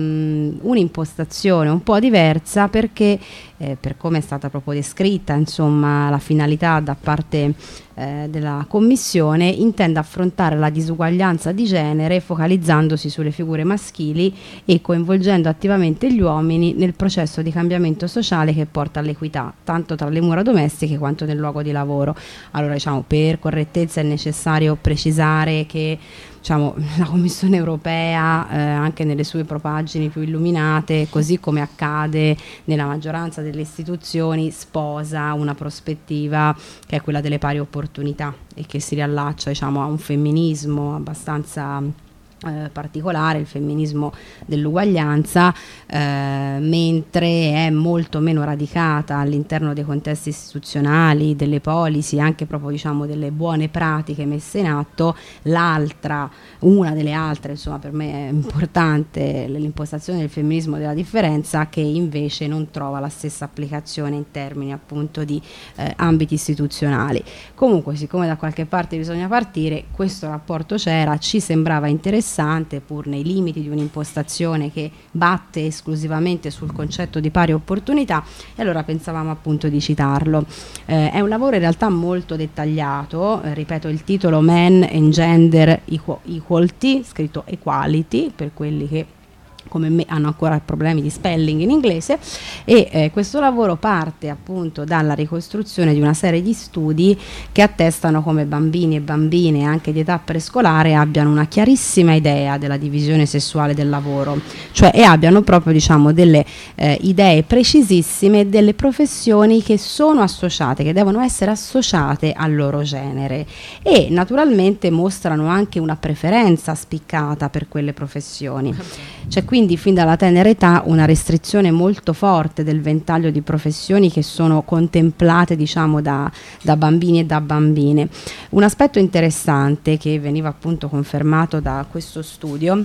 um, un'impostazione un po' diversa, perché eh, per come è stata proprio descritta, insomma, la finalità da parte eh, della Commissione intende affrontare la disuguaglianza di genere focalizzandosi sulle figure maschili e coinvolgendo attivamente gli uomini nel processo di cambiamento sociale che porta all'equità, tanto tra le mura domestiche quanto nel luogo di lavoro. Allora, diciamo, per correttezza è necessario precisare che diciamo, la Commissione Europea, eh, anche nelle sue propagini più illuminate, così come accade nella maggioranza delle istituzioni, sposa una prospettiva che è quella delle pari opportunità e che si riallaccia, diciamo, a un femminismo abbastanza Eh, particolare, il femminismo dell'uguaglianza, eh, mentre è molto meno radicata all'interno dei contesti istituzionali, delle policy, anche proprio diciamo delle buone pratiche messe in atto. L'altra, una delle altre, insomma per me è importante l'impostazione del femminismo della differenza, che invece non trova la stessa applicazione in termini appunto di eh, ambiti istituzionali. Comunque, siccome da qualche parte bisogna partire, questo rapporto c'era, ci sembrava interessante, pur nei limiti di un'impostazione che batte esclusivamente sul concetto di pari opportunità, e allora pensavamo appunto di citarlo. Eh, è un lavoro in realtà molto dettagliato, eh, ripeto il titolo Men and Gender Equality, scritto Equality per quelli che come me hanno ancora problemi di spelling in inglese, e eh, questo lavoro parte appunto dalla ricostruzione di una serie di studi che attestano come bambini e bambine anche di età prescolare abbiano una chiarissima idea della divisione sessuale del lavoro, cioè e abbiano proprio diciamo delle eh, idee precisissime delle professioni che sono associate, che devono essere associate al loro genere, e naturalmente mostrano anche una preferenza spiccata per quelle professioni. C'è quindi fin dalla tenera età una restrizione molto forte del ventaglio di professioni che sono contemplate diciamo da, da bambini e da bambine. Un aspetto interessante che veniva appunto confermato da questo studio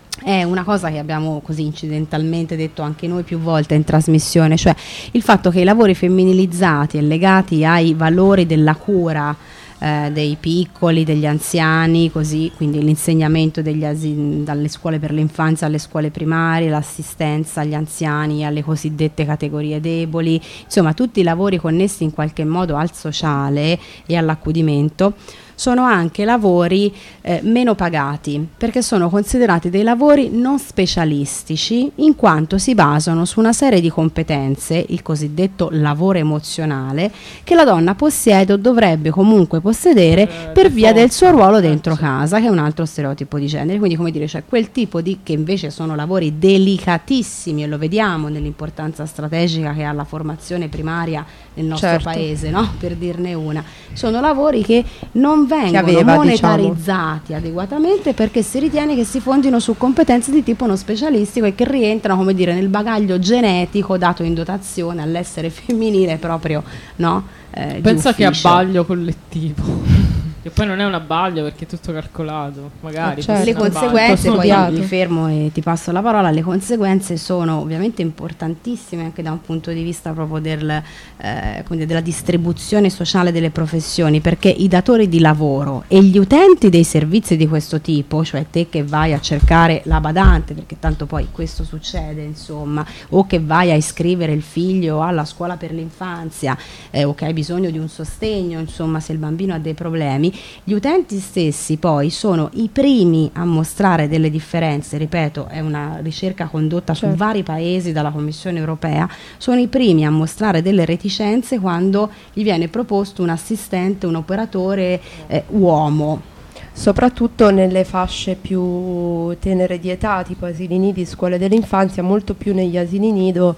è una cosa che abbiamo così incidentalmente detto anche noi più volte in trasmissione, cioè il fatto che i lavori femminilizzati e legati ai valori della cura Eh, dei piccoli, degli anziani, così, quindi l'insegnamento degli asili, dalle scuole per l'infanzia alle scuole primarie, l'assistenza agli anziani, alle cosiddette categorie deboli, insomma tutti i lavori connessi in qualche modo al sociale e all'accudimento, sono anche lavori eh, meno pagati, perché sono considerati dei lavori non specialistici, in quanto si basano su una serie di competenze, il cosiddetto lavoro emozionale, che la donna possiede o dovrebbe comunque possedere eh, per via del suo ruolo dentro casa, che è un altro stereotipo di genere. Quindi, come dire, cioè quel tipo di, che invece sono lavori delicatissimi, e lo vediamo nell'importanza strategica che ha la formazione primaria nel nostro certo. paese, no? Per dirne una, sono lavori che non vengono aveva, monetarizzati diciamo. adeguatamente, perché si ritiene che si fondino su competenze di tipo non specialistico e che rientrano, come dire, nel bagaglio genetico dato in dotazione all'essere femminile proprio, no? Eh, pensa che abbaglio collettivo. Che poi non è un abbaglio perché è tutto calcolato, magari. Eh, certo. Le conseguenze, poi mi fermo e ti passo la parola, le conseguenze sono ovviamente importantissime anche da un punto di vista proprio del, eh, quindi della distribuzione sociale delle professioni, perché i datori di lavoro e gli utenti dei servizi di questo tipo, cioè te che vai a cercare la badante, perché tanto poi questo succede insomma, o che vai a iscrivere il figlio alla scuola per l'infanzia, eh, o che hai bisogno di un sostegno, insomma se il bambino ha dei problemi, gli utenti stessi poi sono i primi a mostrare delle differenze, ripeto è una ricerca condotta certo. su vari paesi dalla Commissione europea, sono i primi a mostrare delle reticenze quando gli viene proposto un assistente, un operatore eh, uomo. Soprattutto nelle fasce più tenere di età, tipo asili nidi, scuole dell'infanzia, molto più negli asili nido.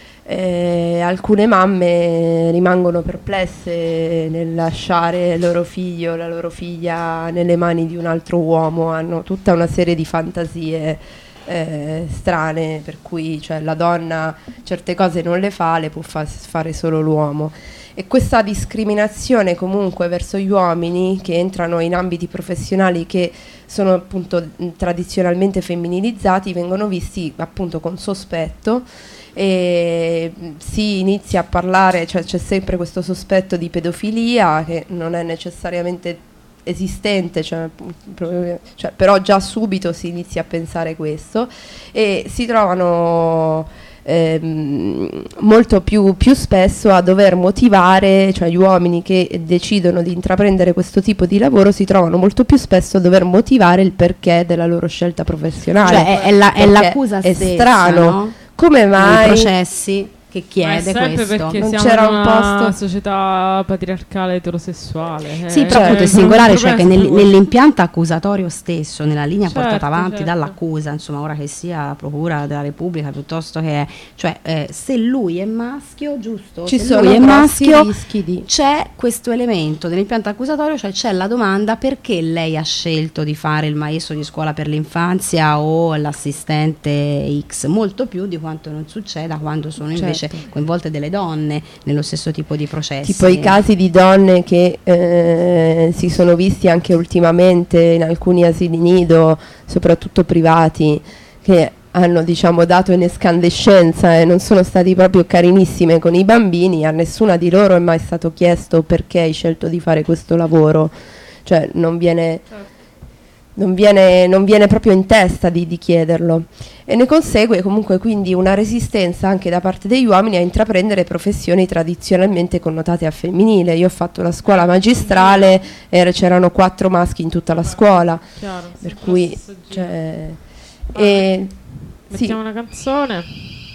Eh, alcune mamme rimangono perplesse nel lasciare il loro figlio, la loro figlia nelle mani di un altro uomo, hanno tutta una serie di fantasie eh, strane, per cui cioè, la donna certe cose non le fa, le può fa- fare solo l'uomo. E questa discriminazione comunque verso gli uomini che entrano in ambiti professionali che sono appunto tradizionalmente femminilizzati vengono visti appunto con sospetto, e si inizia a parlare, cioè c'è sempre questo sospetto di pedofilia che non è necessariamente esistente, cioè, cioè, però già subito si inizia a pensare questo, e si trovano ehm, molto più, più spesso a dover motivare, cioè gli uomini che decidono di intraprendere questo tipo di lavoro si trovano molto più spesso a dover motivare il perché della loro scelta professionale, cioè è, è, la, è l'accusa è stessa, strano, no? Come mai? I processi. che chiede questo. Perché non siamo c'era in un una posto società patriarcale eterosessuale. Sì, eh, però appunto è cioè, singolare, un cioè che problema nel- su questo. nell'impianto accusatorio stesso, nella linea Certo, portata avanti certo. dall'accusa, insomma, ora che sia la Procura della Repubblica piuttosto che, cioè, eh, se lui è maschio, giusto? ci se sono lui è grossi maschio, rischi di c'è questo elemento dell'impianto accusatorio, cioè c'è la domanda: perché lei ha scelto di fare il maestro di scuola per l'infanzia o l'assistente X, molto più di quanto non succeda quando sono invece Certo. coinvolte delle donne nello stesso tipo di processi. tipo i casi di donne che eh, si sono visti anche ultimamente in alcuni asili nido, soprattutto privati, che hanno diciamo dato in escandescenza e non sono stati proprio carinissime con i bambini. A nessuna di loro è mai stato chiesto perché hai scelto di fare questo lavoro, cioè non viene, non viene, non viene proprio in testa di, di chiederlo, e ne consegue comunque quindi una resistenza anche da parte degli uomini a intraprendere professioni tradizionalmente connotate a femminile. Io ho fatto la scuola magistrale e c'erano quattro maschi in tutta la scuola, Chiaro, per sempre cui lo stesso giro. cioè, e, sì. Mettiamo una canzone.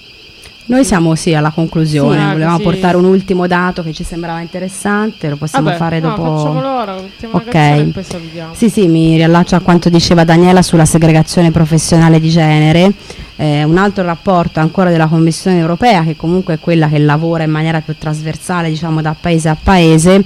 Noi siamo sì alla conclusione, Sì, ah, volevamo così. portare un ultimo dato che ci sembrava interessante, lo possiamo Vabbè, fare no, dopo. facciamolo ora, mettiamo una Ok. canzone e poi salutiamo. Sì, sì, mi riallaccio a quanto diceva Daniela sulla segregazione professionale di genere. Eh, un altro rapporto ancora della Commissione europea, che comunque è quella che lavora in maniera più trasversale, diciamo da paese a paese,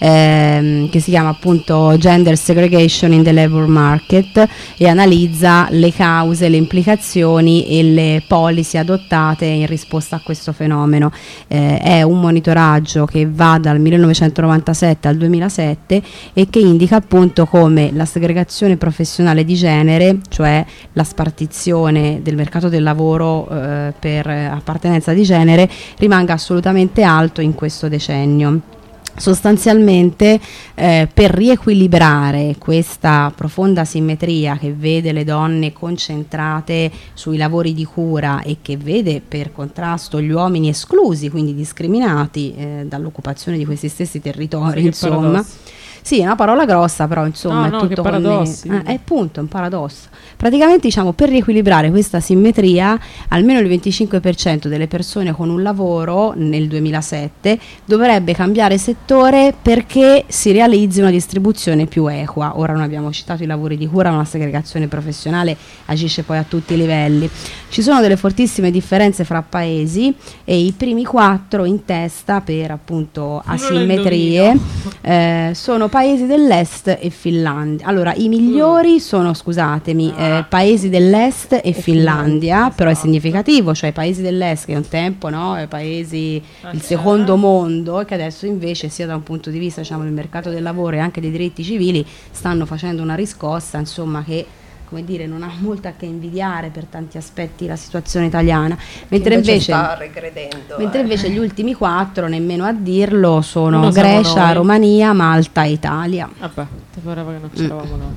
ehm, che si chiama appunto Gender Segregation in the Labor Market, e analizza le cause, le implicazioni e le policy adottate in risposta a questo fenomeno. Eh, è un monitoraggio che va dal millenovecentonovantasette al duemilasette e che indica appunto come la segregazione professionale di genere, cioè la spartizione del mercato del lavoro eh, per appartenenza di genere, rimanga assolutamente alto in questo decennio. Sostanzialmente eh, per riequilibrare questa profonda simmetria che vede le donne concentrate sui lavori di cura e che vede per contrasto gli uomini esclusi, quindi discriminati eh, dall'occupazione di questi stessi territori, Sì, che insomma. paradosso. Sì, è una parola grossa, però insomma No, no, è tutto che paradossi. conne- eh, è appunto un paradosso. Praticamente, diciamo, per riequilibrare questa simmetria, almeno il venticinque per cento delle persone con un lavoro nel duemilasette dovrebbe cambiare settore perché si realizzi una distribuzione più equa. Ora non abbiamo citato i lavori di cura, ma la segregazione professionale agisce poi a tutti i livelli. Ci sono delle fortissime differenze fra paesi e i primi quattro in testa per appunto asimmetrie eh, sono paesi dell'est e Finlandia. Allora, i migliori mm. sono, scusatemi, eh, paesi dell'est e, e Finlandia, Finlandia, però esatto. È significativo, cioè i paesi dell'est che un tempo, no, i paesi ah, il secondo mondo, che adesso invece sia da un punto di vista, diciamo, del mercato del lavoro e anche dei diritti civili stanno facendo una riscossa, insomma, che, come dire, non ha molto a che invidiare per tanti aspetti la situazione italiana, mentre invece, invece sta regredendo, mentre eh. invece gli ultimi quattro, nemmeno a dirlo, sono Uno Grecia, Romania, Malta e Italia. Vabbè, ti pareva che non c'eravamo mm. noi.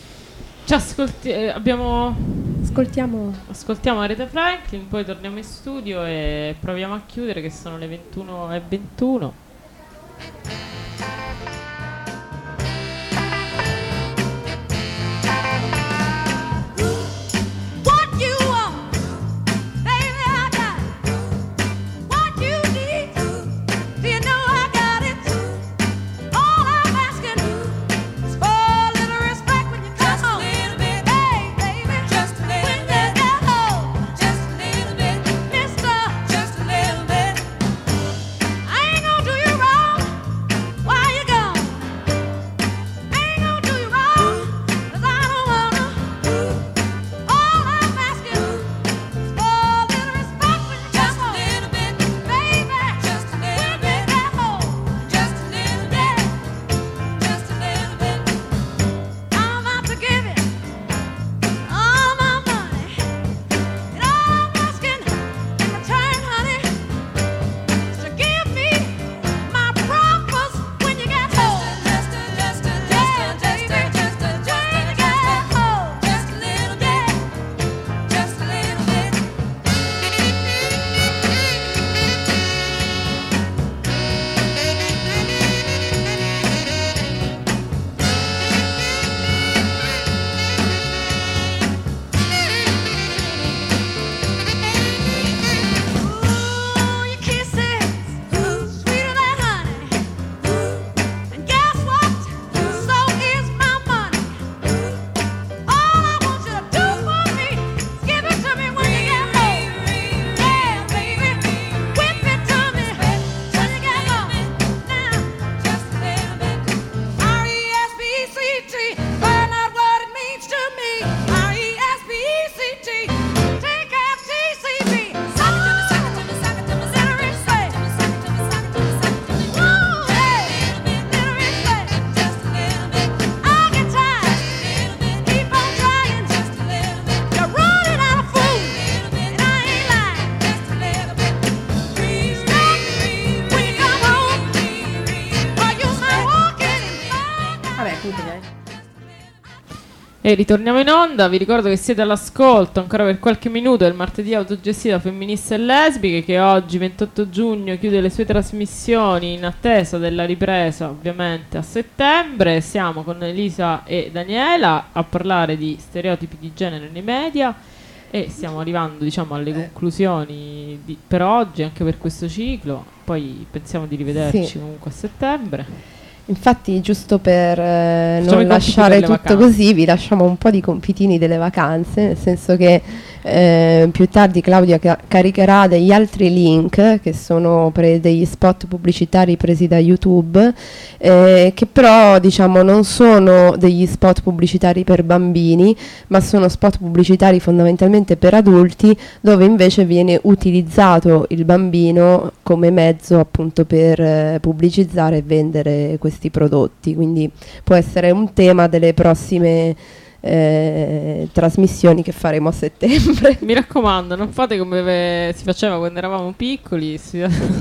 Ci ascolti, eh, abbiamo ascoltiamo ascoltiamo Aretha Franklin, poi torniamo in studio e proviamo a chiudere, che sono le ventuno e ventuno. Just a little bit. I ain't gonna do you wrong. E ritorniamo in onda, vi ricordo che siete all'ascolto ancora per qualche minuto del martedì autogestita femministe e lesbiche, che oggi ventotto giugno chiude le sue trasmissioni in attesa della ripresa ovviamente a settembre. Siamo con Elisa e Daniela a parlare di stereotipi di genere nei media e stiamo arrivando, diciamo, alle conclusioni di, per oggi, anche per questo ciclo. Poi pensiamo di rivederci sì. comunque a settembre. Infatti, giusto per eh, non lasciare tutto vacanze. Così, vi lasciamo un po' di compitini delle vacanze, nel senso che eh, più tardi Claudia ca- caricherà degli altri link che sono pre- degli spot pubblicitari presi da YouTube, eh, che però diciamo non sono degli spot pubblicitari per bambini, ma sono spot pubblicitari fondamentalmente per adulti, dove invece viene utilizzato il bambino come mezzo appunto per eh, pubblicizzare e vendere questi prodotti. Quindi può essere un tema delle prossime eh, trasmissioni che faremo a settembre. Mi raccomando, non fate come ve- si faceva quando eravamo piccoli, si-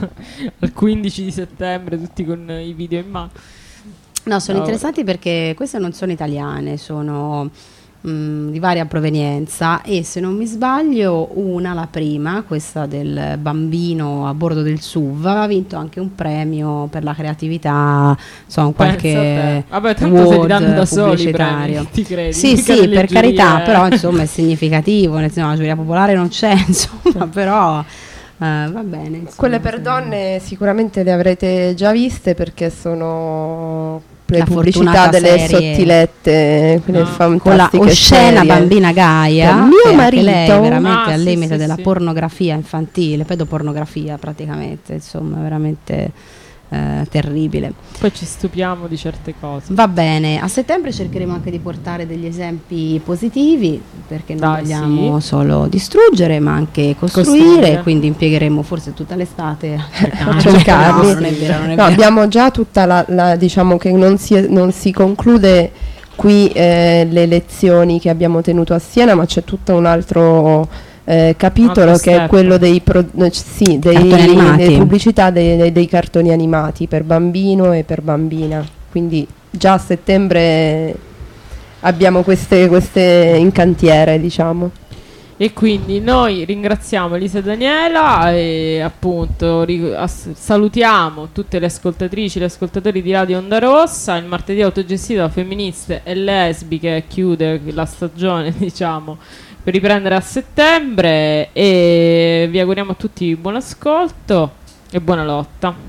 al quindici di settembre tutti con i video in mano. No, sono No, interessanti perché queste non sono italiane, sono mh, di varia provenienza, e se non mi sbaglio una, la prima, questa del bambino a bordo del S U V, aveva vinto anche un premio per la creatività, insomma qualche Vabbè, tanto se li danno da soli i premi, pubblicitario. ti credi? Sì, Mica sì, nelle per giurie. carità, però insomma è significativo, nel senso la giuria popolare non c'è, insomma, però eh, va bene. Insomma, quelle per donne sicuramente le avrete già viste, perché sono le La pubblicità fortunata delle serie. sottilette, quelle No. fantastiche con la oscena serie. bambina Gaia, Che mio che anche marito- lei è veramente Ah, al sì, limite sì, della sì. pornografia infantile, pedopornografia praticamente, insomma veramente eh, terribile. Poi ci stupiamo di certe cose. Va bene, a settembre cercheremo anche di portare degli esempi positivi, perché non Dai, vogliamo sì. solo distruggere ma anche costruire, Costruire. quindi impiegheremo forse tutta l'estate a a cercare. cercarli. No, non è vero, non è No, vero. abbiamo già tutta la, la- diciamo che non si, non si conclude qui eh, le lezioni che abbiamo tenuto a Siena, ma c'è tutto un altro eh, capitolo altro che è step. quello dei, pro- eh, sì, dei- Cartoni animati. delle pubblicità dei, dei- dei cartoni animati per bambino e per bambina. Quindi già a settembre abbiamo queste, queste in cantiere, diciamo. E quindi noi ringraziamo Elisa e Daniela e appunto ri- ass- salutiamo tutte le ascoltatrici e gli ascoltatori di Radio Onda Rossa. Il martedì autogestito da femministe e lesbiche chiude la stagione, diciamo, per riprendere a settembre, e vi auguriamo a tutti buon ascolto e buona lotta.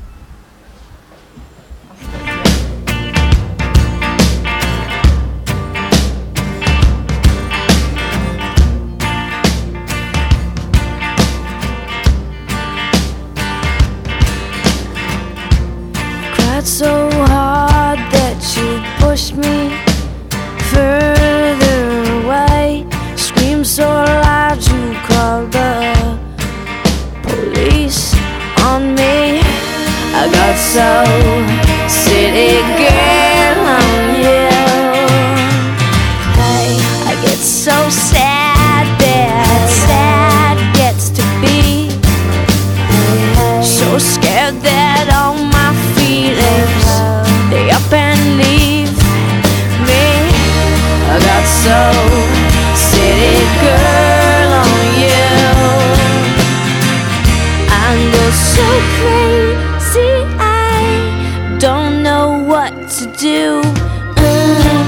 Cried so hard that you pushed me further away. Screamed so loud you called the police on me. I got so city girl on you. Hey, I get so sad that sad gets to be so scared that all my feelings they up and leave me. I got so city girl on you. I'm just so crazy, I don't know what to do. Mm.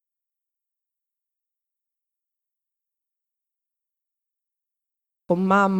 Con mamma